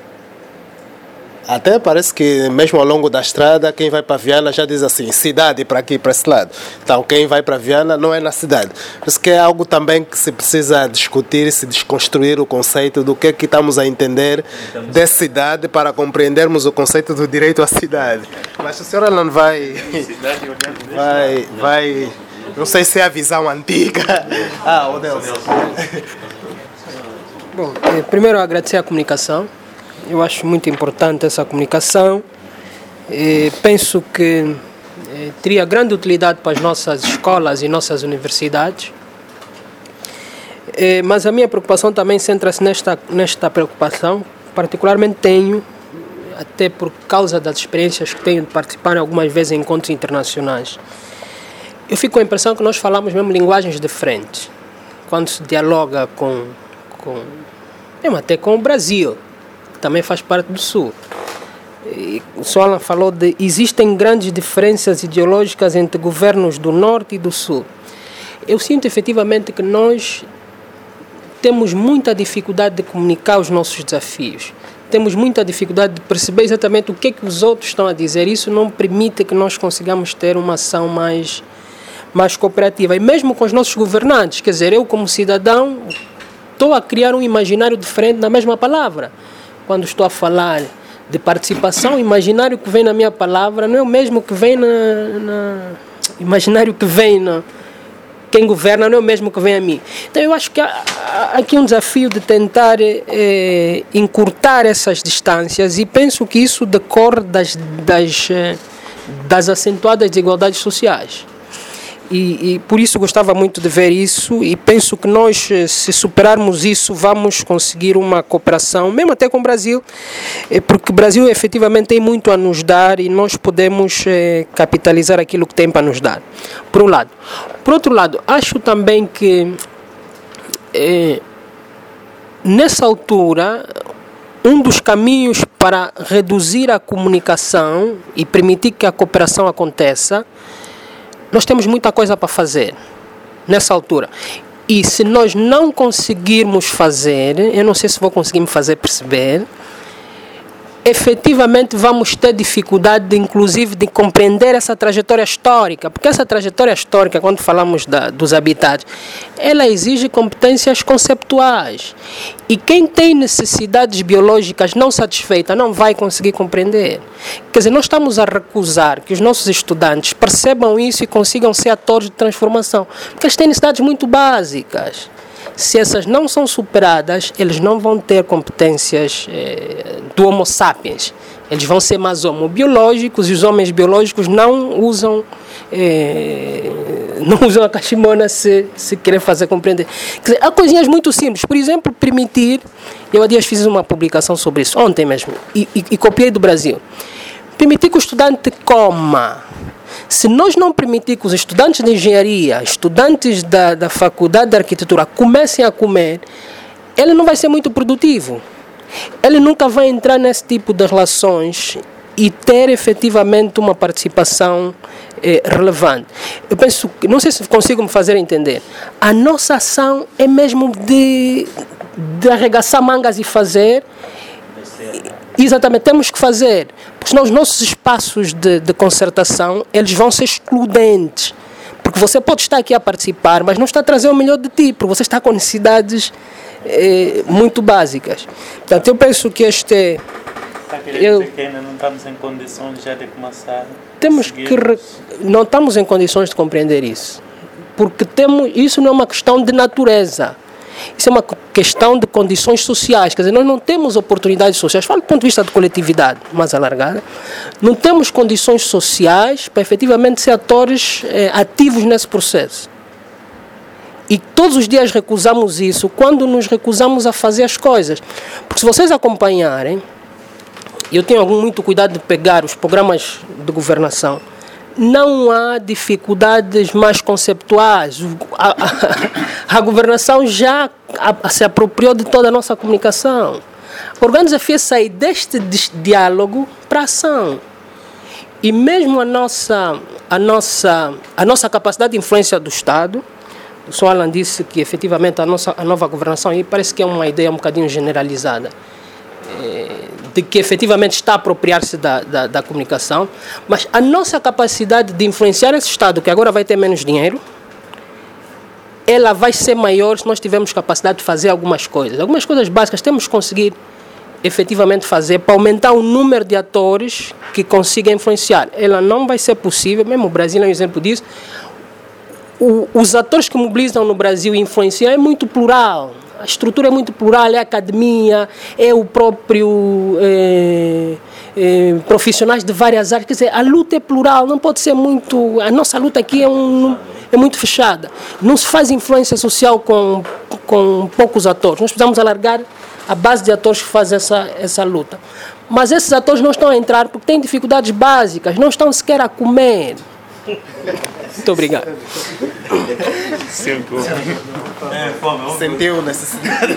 Até parece que mesmo ao longo da estrada, quem vai para Viana já diz assim, cidade para aqui, para esse lado. Então, quem vai para Viana não é na cidade. Por isso que é algo também que se precisa discutir, se desconstruir o conceito do que é que estamos a entender de cidade para compreendermos o conceito do direito à cidade. Mas a senhora não vai... Vai... vai não sei se é a visão antiga. Ah, o Nelson. Bom, primeiro agradecer a comunicação. Eu acho muito importante essa comunicação. E penso que eh, teria grande utilidade para as nossas escolas e nossas universidades. Eh, mas a minha preocupação também centra-se nesta, nesta preocupação. Particularmente tenho, até por causa das experiências que tenho de participar algumas vezes em encontros internacionais. Eu fico com a impressão que nós falamos mesmo linguagens diferentes. Quando se dialoga com, com mesmo até com o Brasil, também faz parte do Sul. E o senhor Alan falou de existem grandes diferenças ideológicas entre governos do Norte e do Sul. Eu sinto efetivamente que nós temos muita dificuldade de comunicar os nossos desafios. Temos muita dificuldade de perceber exatamente o que é que os outros estão a dizer. Isso não permite que nós consigamos ter uma ação mais, mais cooperativa. E mesmo com os nossos governantes, quer dizer, eu como cidadão estou a criar um imaginário diferente na mesma palavra. Quando estou a falar de participação, o imaginário que vem na minha palavra não é o mesmo que vem na... na imaginário que vem na... Quem governa não é o mesmo que vem a mim. Então eu acho que há, há aqui um desafio de tentar é, encurtar essas distâncias e penso que isso decorre das, das, das acentuadas desigualdades sociais. E, e por isso gostava muito de ver isso e penso que nós, se superarmos isso, vamos conseguir uma cooperação, mesmo até com o Brasil, porque o Brasil efetivamente tem muito a nos dar e nós podemos eh, capitalizar aquilo que tem para nos dar, por um lado. Por outro lado, acho também que eh, nessa altura, um dos caminhos para reduzir a comunicação e permitir que a cooperação aconteça, nós temos muita coisa para fazer nessa altura. E se nós não conseguirmos fazer, eu não sei se vou conseguir me fazer perceber, efetivamente vamos ter dificuldade, de, inclusive, de compreender essa trajetória histórica. Porque essa trajetória histórica, quando falamos da, dos habitantes, ela exige competências conceptuais. E quem tem necessidades biológicas não satisfeitas não vai conseguir compreender. Quer dizer, nós estamos a recusar que os nossos estudantes percebam isso e consigam ser atores de transformação. Porque eles têm necessidades muito básicas. Se essas não são superadas, eles não vão ter competências eh, do Homo sapiens. Eles vão ser mais homobiológicos e os homens biológicos não usam, eh, não usam a cachimona se, se querem fazer compreender. Quer dizer, há coisinhas muito simples. Por exemplo, permitir... Eu há dias fiz uma publicação sobre isso, ontem mesmo, e, e, e copiei do Brasil. Permitir que o estudante coma. Se nós não permitir que os estudantes de engenharia, estudantes da, da faculdade de arquitetura comecem a comer, ele não vai ser muito produtivo. Ele nunca vai entrar nesse tipo de relações e ter efetivamente uma participação eh, relevante. Eu penso, não sei se consigo me fazer entender, a nossa ação é mesmo de, de arregaçar mangas e fazer. Exatamente, temos que fazer, porque senão os nossos espaços de, de concertação, eles vão ser excludentes, porque você pode estar aqui a participar, mas não está a trazer o melhor de ti, porque você está com necessidades eh, muito básicas. Portanto, eu penso que este é... Está querendo eu, dizer que ainda não estamos em condições já de começar temos que não estamos em condições de compreender isso, porque temos, isso não é uma questão de natureza. Isso é uma questão de condições sociais. Quer dizer, nós não temos oportunidades sociais. Falo do ponto de vista de coletividade mais alargada. Não temos condições sociais para efetivamente ser atores eh, ativos nesse processo. E todos os dias recusamos isso quando nos recusamos a fazer as coisas. Porque se vocês acompanharem, eu tenho algum muito cuidado de pegar os programas de governação, não há dificuldades mais conceptuais. A, a, a governação já a, se apropriou de toda a nossa comunicação. O grande desafio é sair deste diálogo para a ação. E mesmo a nossa, a, nossa, a nossa capacidade de influência do Estado, o senhor Alan disse que efetivamente a, nossa, a nova governação, e parece que é uma ideia um bocadinho generalizada, é, de que efetivamente está a apropriar-se da, da, da comunicação, mas a nossa capacidade de influenciar esse Estado, que agora vai ter menos dinheiro, ela vai ser maior se nós tivermos capacidade de fazer algumas coisas. Algumas coisas básicas temos que conseguir efetivamente fazer para aumentar o número de atores que consigam influenciar. Ela não vai ser possível, mesmo o Brasil é um exemplo disso. O, os atores que mobilizam no Brasil e influenciam é muito plural. A estrutura é muito plural, é a academia, é o próprio é, é, profissionais de várias áreas. Quer dizer, a luta é plural, não pode ser muito... A nossa luta aqui é, um, é muito fechada. Não se faz influência social com, com poucos atores. Nós precisamos alargar a base de atores que fazem essa, essa luta. Mas esses atores não estão a entrar porque têm dificuldades básicas, não estão sequer a comer. Muito obrigado. Cinco. Sentiu necessidade.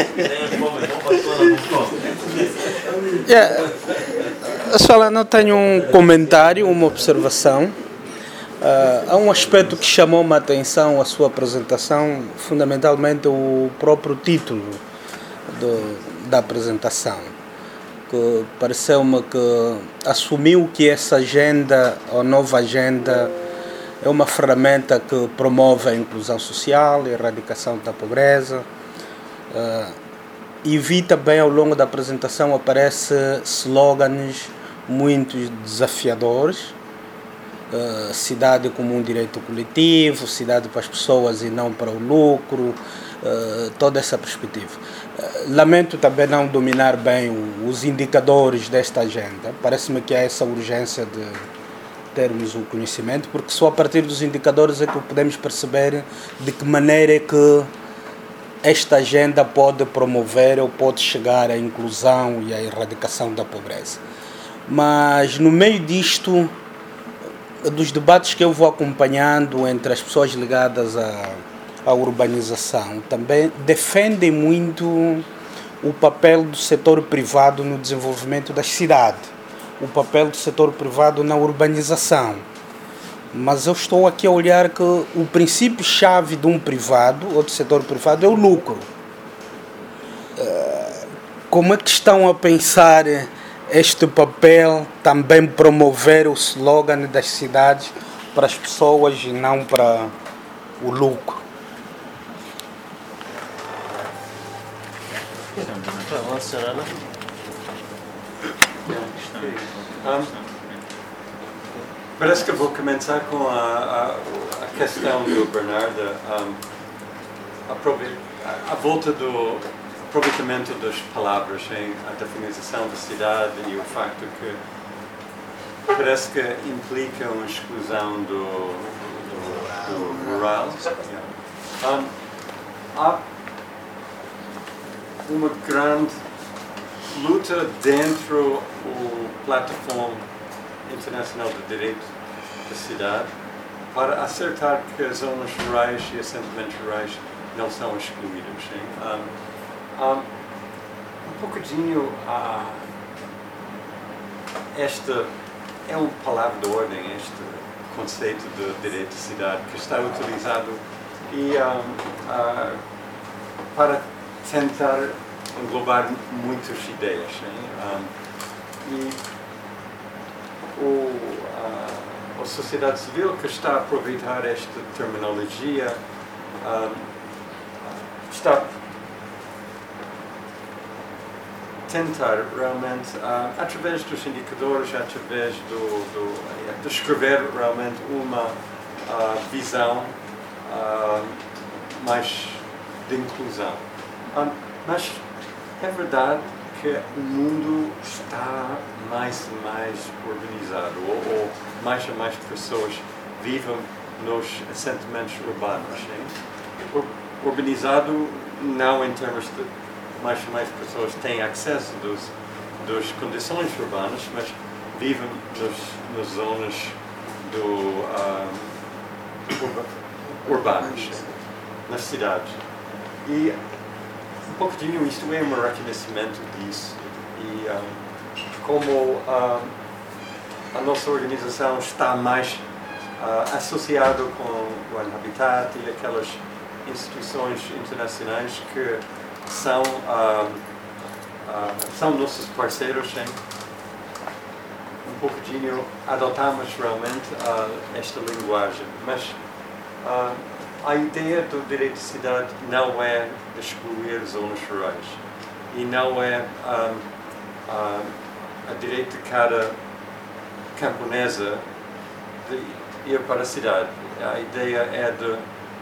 Yeah. Só não tenho um comentário, uma observação. Uh, há um aspecto que chamou-me a atenção a sua apresentação, fundamentalmente o próprio título do, da apresentação, que pareceu-me que assumiu que essa agenda, a nova agenda, é uma ferramenta que promove a inclusão social, a erradicação da pobreza. Uh, e vi também ao longo da apresentação aparecem slogans muito desafiadores. Uh, cidade como um direito coletivo, cidade para as pessoas e não para o lucro, uh, toda essa perspectiva. Uh, lamento também não dominar bem o, os indicadores desta agenda. Parece-me que há essa urgência de termos o conhecimento, porque só a partir dos indicadores é que podemos perceber de que maneira é que esta agenda pode promover ou pode chegar à inclusão e à erradicação da pobreza. Mas no meio disto, dos debates que eu vou acompanhando entre as pessoas ligadas à, à urbanização, também defendem muito o papel do setor privado no desenvolvimento das cidades, o papel do setor privado na urbanização. Mas eu estou aqui a olhar que o princípio-chave de um privado ou do setor privado é o lucro. Como é que estão a pensar este papel, também promover o slogan das cidades para as pessoas e não para o lucro? Um, parece que vou começar com a, a, a questão do Bernardo, um, a, a volta do aproveitamento das palavras em a definição da cidade e o facto que parece que implica uma exclusão do, do, do rural. Um, há uma grande luta dentro da plataforma internacional de direito da cidade para acertar que as zonas rurais e assentamentos rurais não são excluídos. Um, um, um pouquinho, uh, esta é uma palavra de ordem, este conceito de direito de cidade que está utilizado e, um, uh, para tentar englobar muitas ideias. Um, e o, uh, a sociedade civil que está a aproveitar esta terminologia um, está a tentar realmente, uh, através dos indicadores, através do, do, de escrever realmente uma uh, visão uh, mais de inclusão. Um, mas é verdade que o mundo está mais e mais urbanizado, ou, ou mais e mais pessoas vivem nos assentamentos urbanos. Ur urbanizado não em termos de mais e mais pessoas têm acesso dos, das condições urbanas, mas vivem nos, nas zonas do, um, urba, urbanas, nas cidades. E um pouquinho isto é um reconhecimento disso. E um, como um, a nossa organização está mais uh, associada com o One Habitat e aquelas instituições internacionais que são, uh, uh, são nossos parceiros, hein? Um pouquinho adotamos realmente uh, esta linguagem, mas uh, a ideia do direito de cidade não é excluir zonas rurais e não é um, um, a direito de cada camponesa de ir para a cidade. A ideia é de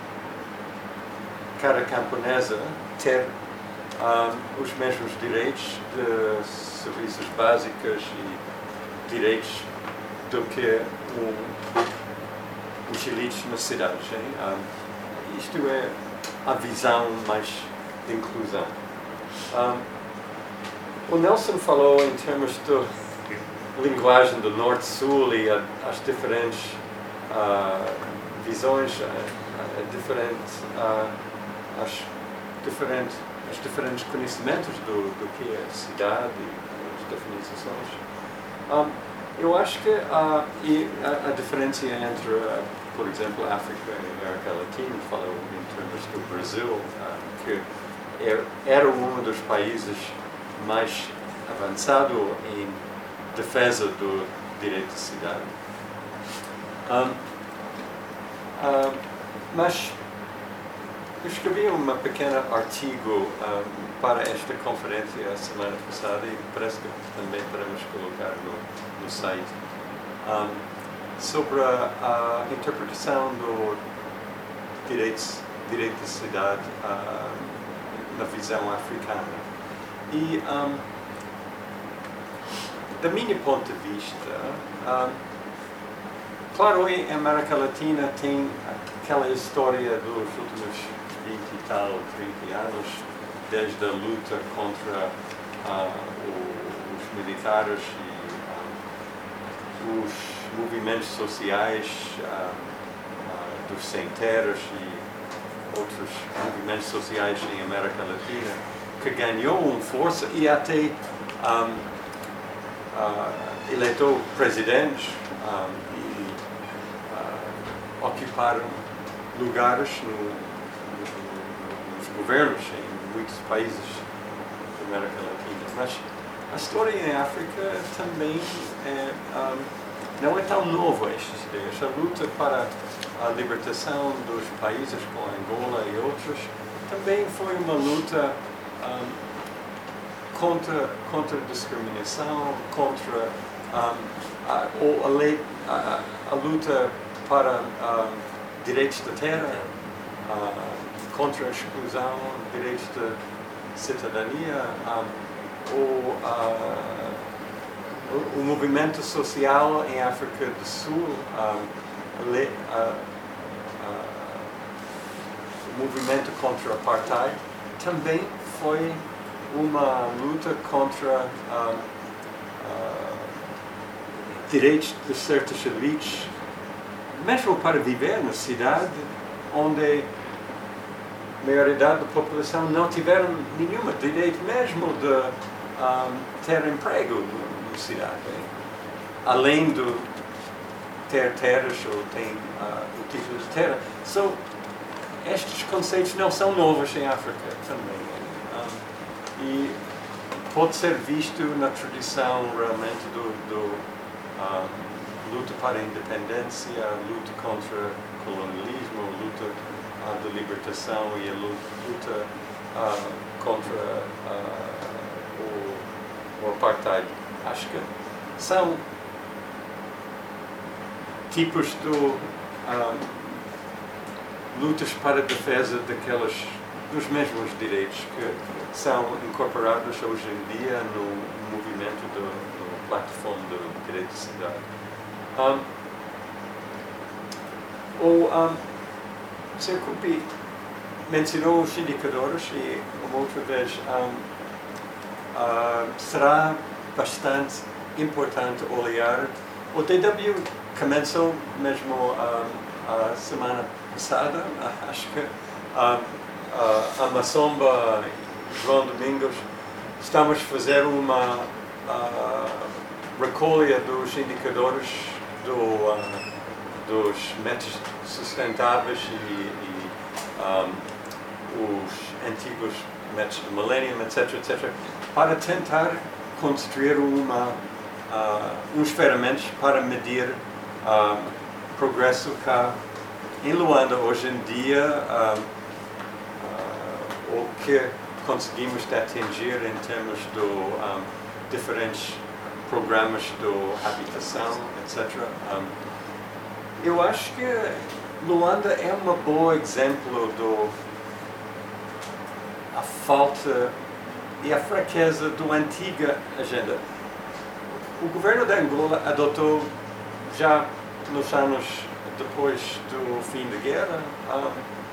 cada camponesa ter um, os mesmos direitos de serviços básicos e direitos do que um, os elites nas cidades. Um, isto é a visão mais de inclusão. Um, o Nelson falou em termos de linguagem do norte-sul e a, as diferentes uh, visões, a, a diferente, uh, as, diferentes, os diferentes conhecimentos do, do que é a cidade e as definições. Um, eu acho que uh, e a, a diferença entre, uh, por exemplo, África e América Latina, falou em termos do Brasil, uh, que er, era um dos países mais avançado em defesa do direito de cidade. Um, uh, mas eu escrevi um pequeno artigo um, para esta conferência a semana passada e parece que também podemos colocar no, no site, um, sobre a, a interpretação do direito, direito de cidade uh, na visão africana. E, um, da minha ponto de vista, um, claro, em América Latina tem aquela história dos últimos vinte e tal, trinta anos, desde a luta contra uh, o, os militares e uh, os movimentos sociais uh, uh, dos sem-terras e outros movimentos sociais em América Latina, que ganhou uma força e até um, uh, eleitou presidentes um, e uh, ocuparam lugares no, no, nos governos em muitos países da América Latina. Mas a história em África também é, um, não é tão nova, estas ideias. A luta para a libertação dos países como Angola e outros também foi uma luta um, contra, contra a discriminação, contra um, a, a, lei, a, a luta para um, direitos da terra, uh, contra a exclusão, direitos de cidadania, um, o, uh, o, o movimento social em África do Sul, um, le, uh, uh, o movimento contra o apartheid, também foi uma luta contra um, uh, direitos de certas elites, mesmo para viver na cidade, onde a maioridade da população não tiveram nenhum direito mesmo de um, ter emprego na cidade, hein? Além de ter terras ou ter uh, o título de terra. So, estes conceitos não são novos em África também. Um, e pode ser visto na tradição realmente do, do um, luta para a independência, a luta contra o colonialismo, a luta uh, de libertação e a luta uh, contra uh, o, o apartheid. Acho que são tipos de um, lutas para a defesa daquelas dos mesmos direitos que são incorporados hoje em dia no movimento do, do plataforma do direito de cidade. Um, o um, senhor Cupi mencionou os indicadores e uma outra vez um, uh, será bastante importante olhar. O D W começou mesmo um, a semana passada, acho que um, uh, a Massomba João Domingos, estamos a fazer uma uh, recolha dos indicadores do, uh, dos métodos sustentáveis e, e um, os antigos métodos do Millennium, etc, etcétera, para tentar construir uma, uh, uns ferramentas para medir uh, progresso cá em Luanda hoje em dia, uh, uh, o que conseguimos atingir em termos de um, diferentes programas de habitação, etcétera. Um, eu acho que Luanda é um bom exemplo do a falta e a fraqueza da antiga agenda. O governo da Angola adotou já nos anos depois do fim da guerra um,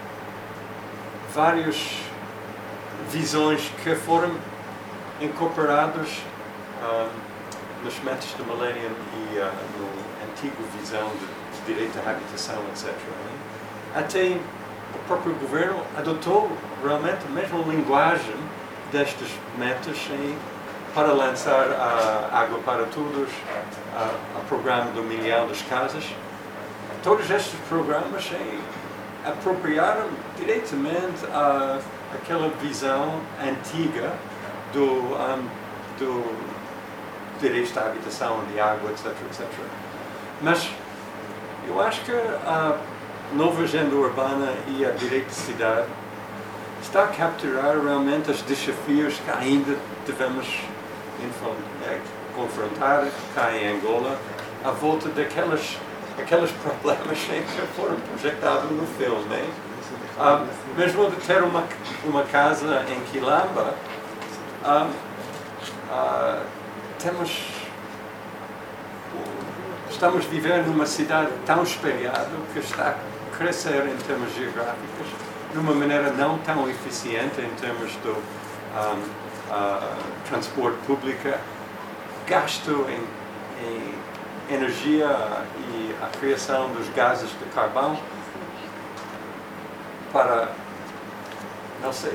vários visões que foram incorporadas um, nos métodos do Millennium e uh, no antigo visão de, de direito à habitação, etcétera. Até o próprio governo adotou realmente a mesma linguagem destes métodos em, para lançar a Água para Todos, o programa do milhão das casas. Todos estes programas em, apropriaram diretamente a aquela visão antiga do, um, do direito à habitação, de água, etc, etcétera. Mas eu acho que a nova agenda urbana e a direito de cidade está a capturar realmente os desafios que ainda devemos confrontar cá em Angola à volta daquelas aqueles problemas que foram projetados no filme. Né? Uh, mesmo de ter uma, uma casa em Quilamba, uh, uh, temos, estamos vivendo numa cidade tão espelhada que está a crescer em termos geográficos, de uma maneira não tão eficiente em termos do um, uh, transporte público, gasto em, em energia e a criação dos gases de carvão para, não sei,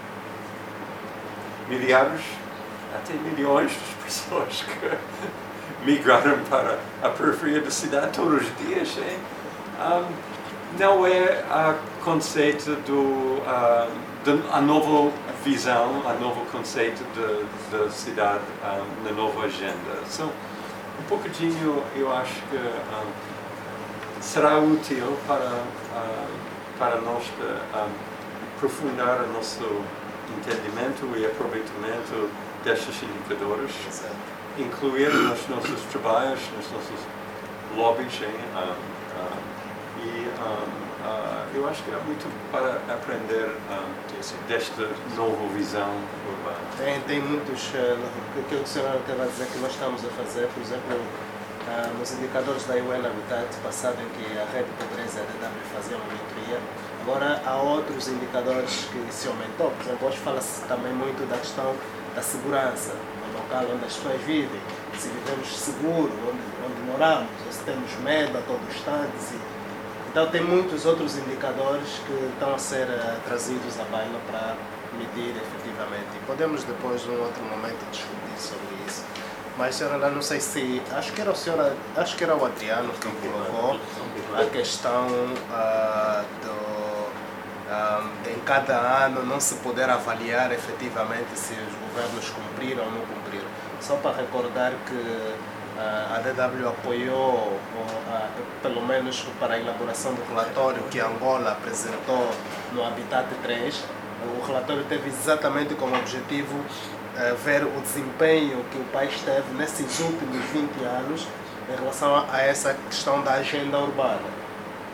milhares, até milhões de pessoas que migraram para a periferia da cidade todos os dias. Hein? Um, não é o conceito do, uh, de, a nova visão, a novo conceito da cidade um, na nova agenda. So, um pouquinho eu acho que um, será útil para, uh, para nós de, um, aprofundar o nosso entendimento e aproveitamento destes indicadores, Exato. Incluir nos nossos trabalhos, nos nossos lobbies, hein? Um, um, e um, uh, eu acho que é muito para aprender um, desta nova visão urbana. Tem, tem muitos, uh, aquilo que o senhor estava a dizer que nós estamos a fazer, por exemplo, uh, nos indicadores da U N Habitat, passado em que a Rede Pobreza e a D W faziam monitoria, agora há outros indicadores que se aumentou. Por exemplo, hoje fala-se também muito da questão da segurança no local onde as pessoas vivem, se vivemos seguro, onde, onde moramos, ou se temos medo a todo instante. Então tem muitos outros indicadores que estão a ser uh, trazidos à baila para medir efetivamente. E podemos depois, num outro momento, discutir sobre isso. Mas, senhora, não sei se... Acho que era o, senhor, acho que era o Adriano que colocou a questão uh, do, um, de em cada ano não se poder avaliar efetivamente se os governos cumpriram ou não cumpriram. Só para recordar que a D W apoiou, pelo menos para a elaboração do relatório que Angola apresentou no Habitat três. O relatório teve exatamente como objetivo ver o desempenho que o país teve nesses últimos vinte anos em relação a essa questão da agenda urbana.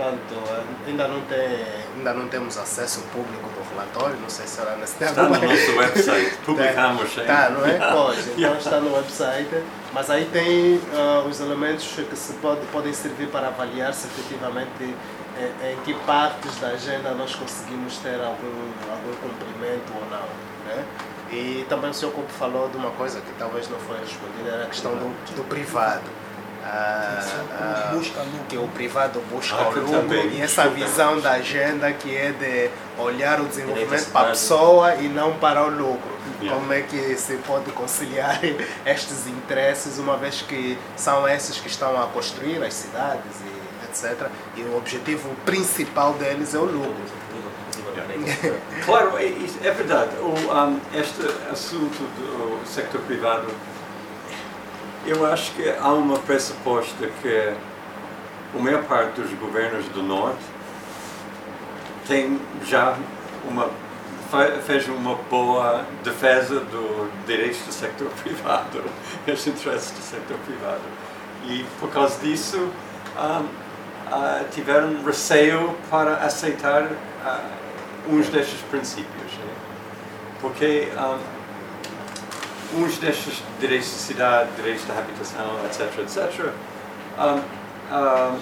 Portanto, ainda não, tem, ainda não temos acesso público do relatório, não sei se será necessário. Está no nosso website, publicamos. Está, não é? Pois, então está no website, mas aí tem uh, os elementos que se pode, podem servir para avaliar se efetivamente em, em que partes da agenda nós conseguimos ter algum, algum cumprimento ou não. Né? E também o senhor Coupe falou de uma coisa que talvez não foi respondida, era a questão do, do privado. Ah, ah, que o privado busca Ah, o que lucro também. e essa visão da agenda que é de olhar o desenvolvimento para a pessoa e não para o lucro. Yeah. Como é que se pode conciliar estes interesses, uma vez que são esses que estão a construir as cidades e etcétera. E o objetivo principal deles é o lucro. Claro, é, é verdade. O, um, este assunto do sector privado, eu acho que há uma pressuposta que a maior parte dos governos do Norte tem já uma, fez uma boa defesa dos direitos do sector privado, dos interesses do sector privado. E por causa disso, um, uh, tiveram receio para aceitar uh, uns destes princípios. Né? Porque um, uns destes direitos de cidade, direitos de habitação, etc, etcétera, um, um,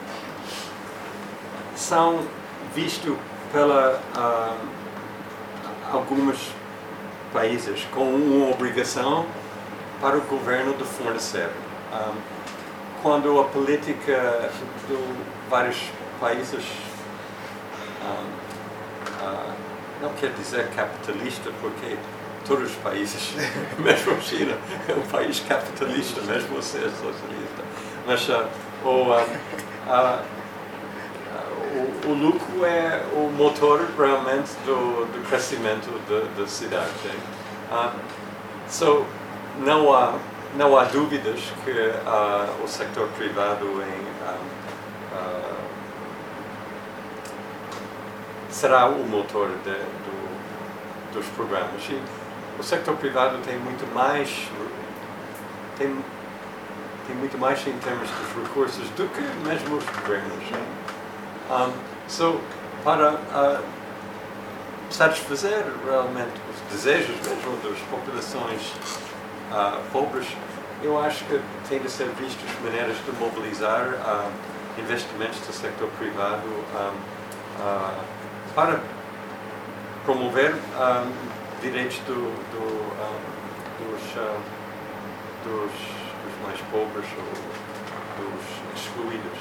são vistos pela um, alguns países com uma obrigação para o governo de fornecer. Um, quando a política de vários países, um, uh, não quer dizer capitalista, porque todos os países, mesmo a China, é um país capitalista, mesmo ser socialista. Mas uh, o, uh, uh, o, o lucro é o motor realmente do, do crescimento da cidade. Uh, so, não há, não há dúvidas que uh, o sector privado em, um, uh, será o motor de, do, dos programas. E o sector privado tem muito mais tem, tem muito mais em termos dos recursos do que mesmo os governos. Um, so, para uh, satisfazer realmente os desejos mesmo das populações uh, pobres, eu acho que tem de ser vistas maneiras de mobilizar uh, investimentos do sector privado um, uh, para promover um, direitos do, do, um, dos, uh, dos, dos mais pobres ou dos excluídos.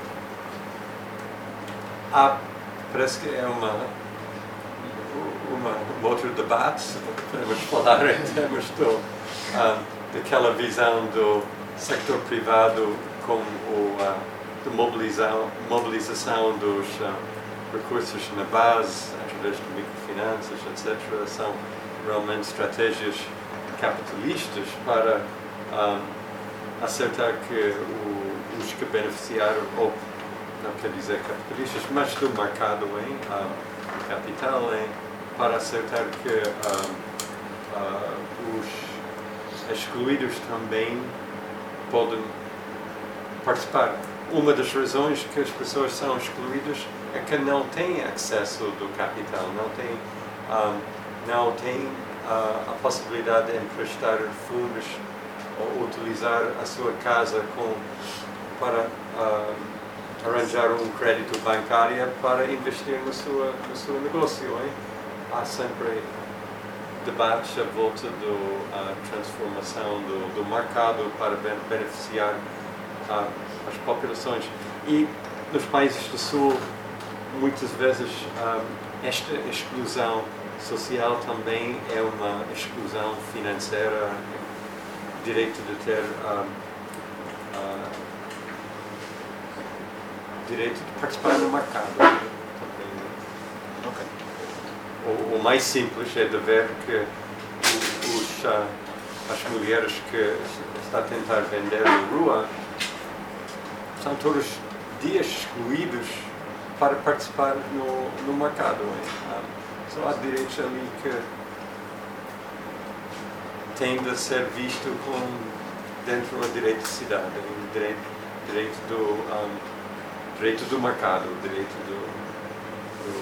Há, parece que é uma, uma, um outro debate, podemos falar em termos do, uh, daquela visão do sector privado como o, uh, de mobilização, mobilização dos uh, recursos na base, através de microfinanças, etcétera, são realmente estratégias capitalistas para um, acertar que o, os que beneficiaram, ou não quer dizer capitalistas, mas do mercado em um, capital, em, para acertar que um, uh, os excluídos também podem participar. Uma das razões que as pessoas são excluídas é que não têm acesso do capital, não têm, um, não têm uh, a possibilidade de emprestar fundos ou utilizar a sua casa com, para uh, arranjar um crédito bancário para investir no seu, no seu negócio. Hein? Há sempre debates à volta da uh, transformação do, do mercado para beneficiar uh, as populações. E nos países do Sul, muitas vezes, um, esta exclusão social também é uma exclusão financeira, direito de ter um, uh, direito de participar no mercado. Também. Okay. O, o mais simples é de ver que os, uh, as mulheres que estão a tentar vender na rua são todos dias excluídos para participar no, no mercado. Um, só há direitos ali que têm de ser visto como dentro do direito de cidade, o direito, direito do, um, direito do mercado, direito do, do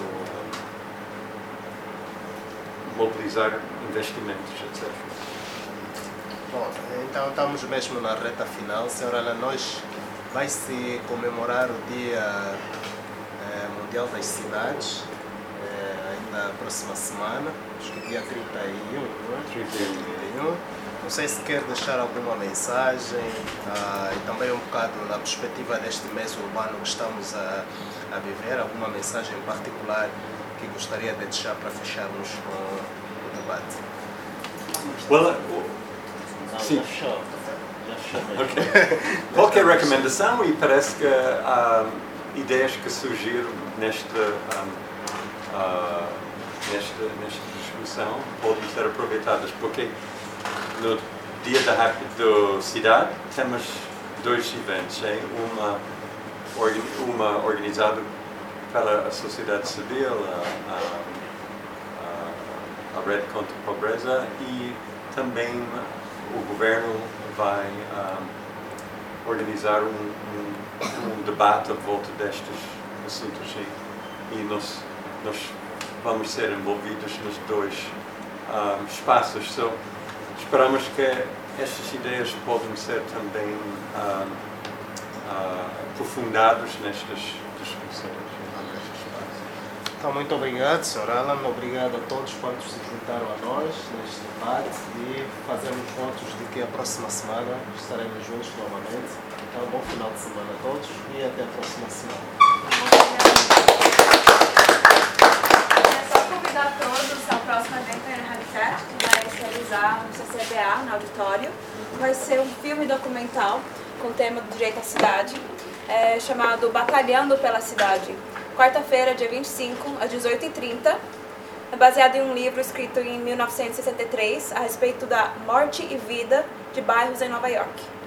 mobilizar investimentos, etcétera. Bom, então estamos mesmo na reta final. Senhora Ana, nós vai se comemorar o Dia eh, Mundial das Cidades, eh, ainda na próxima semana, acho que dia trinta e um, não é? trinta e um. Não sei se quer deixar alguma mensagem ah, e também um bocado na perspectiva deste mês urbano que estamos a, a viver, alguma mensagem particular que gostaria de deixar para fecharmos com o debate. Well, uh, sim. Okay. Qualquer recomendação, e parece que há ideias que surgiram nesta, um, uh, nesta, nesta discussão podem ser aproveitadas, porque no dia da da cidade temos dois eventos, hein? uma, uma organizada pela sociedade civil, a, a, a Rede contra a Pobreza, e também o governo vai um, organizar um, um, um debate à volta destes assuntos, e, e nós, nós vamos ser envolvidos nos dois um, espaços. So, esperamos que estas ideias podem ser também um, uh, aprofundadas nestas discussões. Então, muito obrigado, senhor Alan. Obrigado a todos quantos se juntaram a nós neste debate e fazemos votos de que a próxima semana estaremos juntos novamente. Então, bom final de semana a todos e até a próxima semana. É só convidar todos ao próximo evento em Habitat, que vai se realizar no C C B A, no auditório. Vai ser um filme documental com o tema do direito à cidade, é, chamado Batalhando pela Cidade. Quarta-feira, dia vinte e cinco, às dezoito e trinta, é baseado em um livro escrito em mil novecentos e sessenta e três a respeito da morte e vida de bairros em Nova York.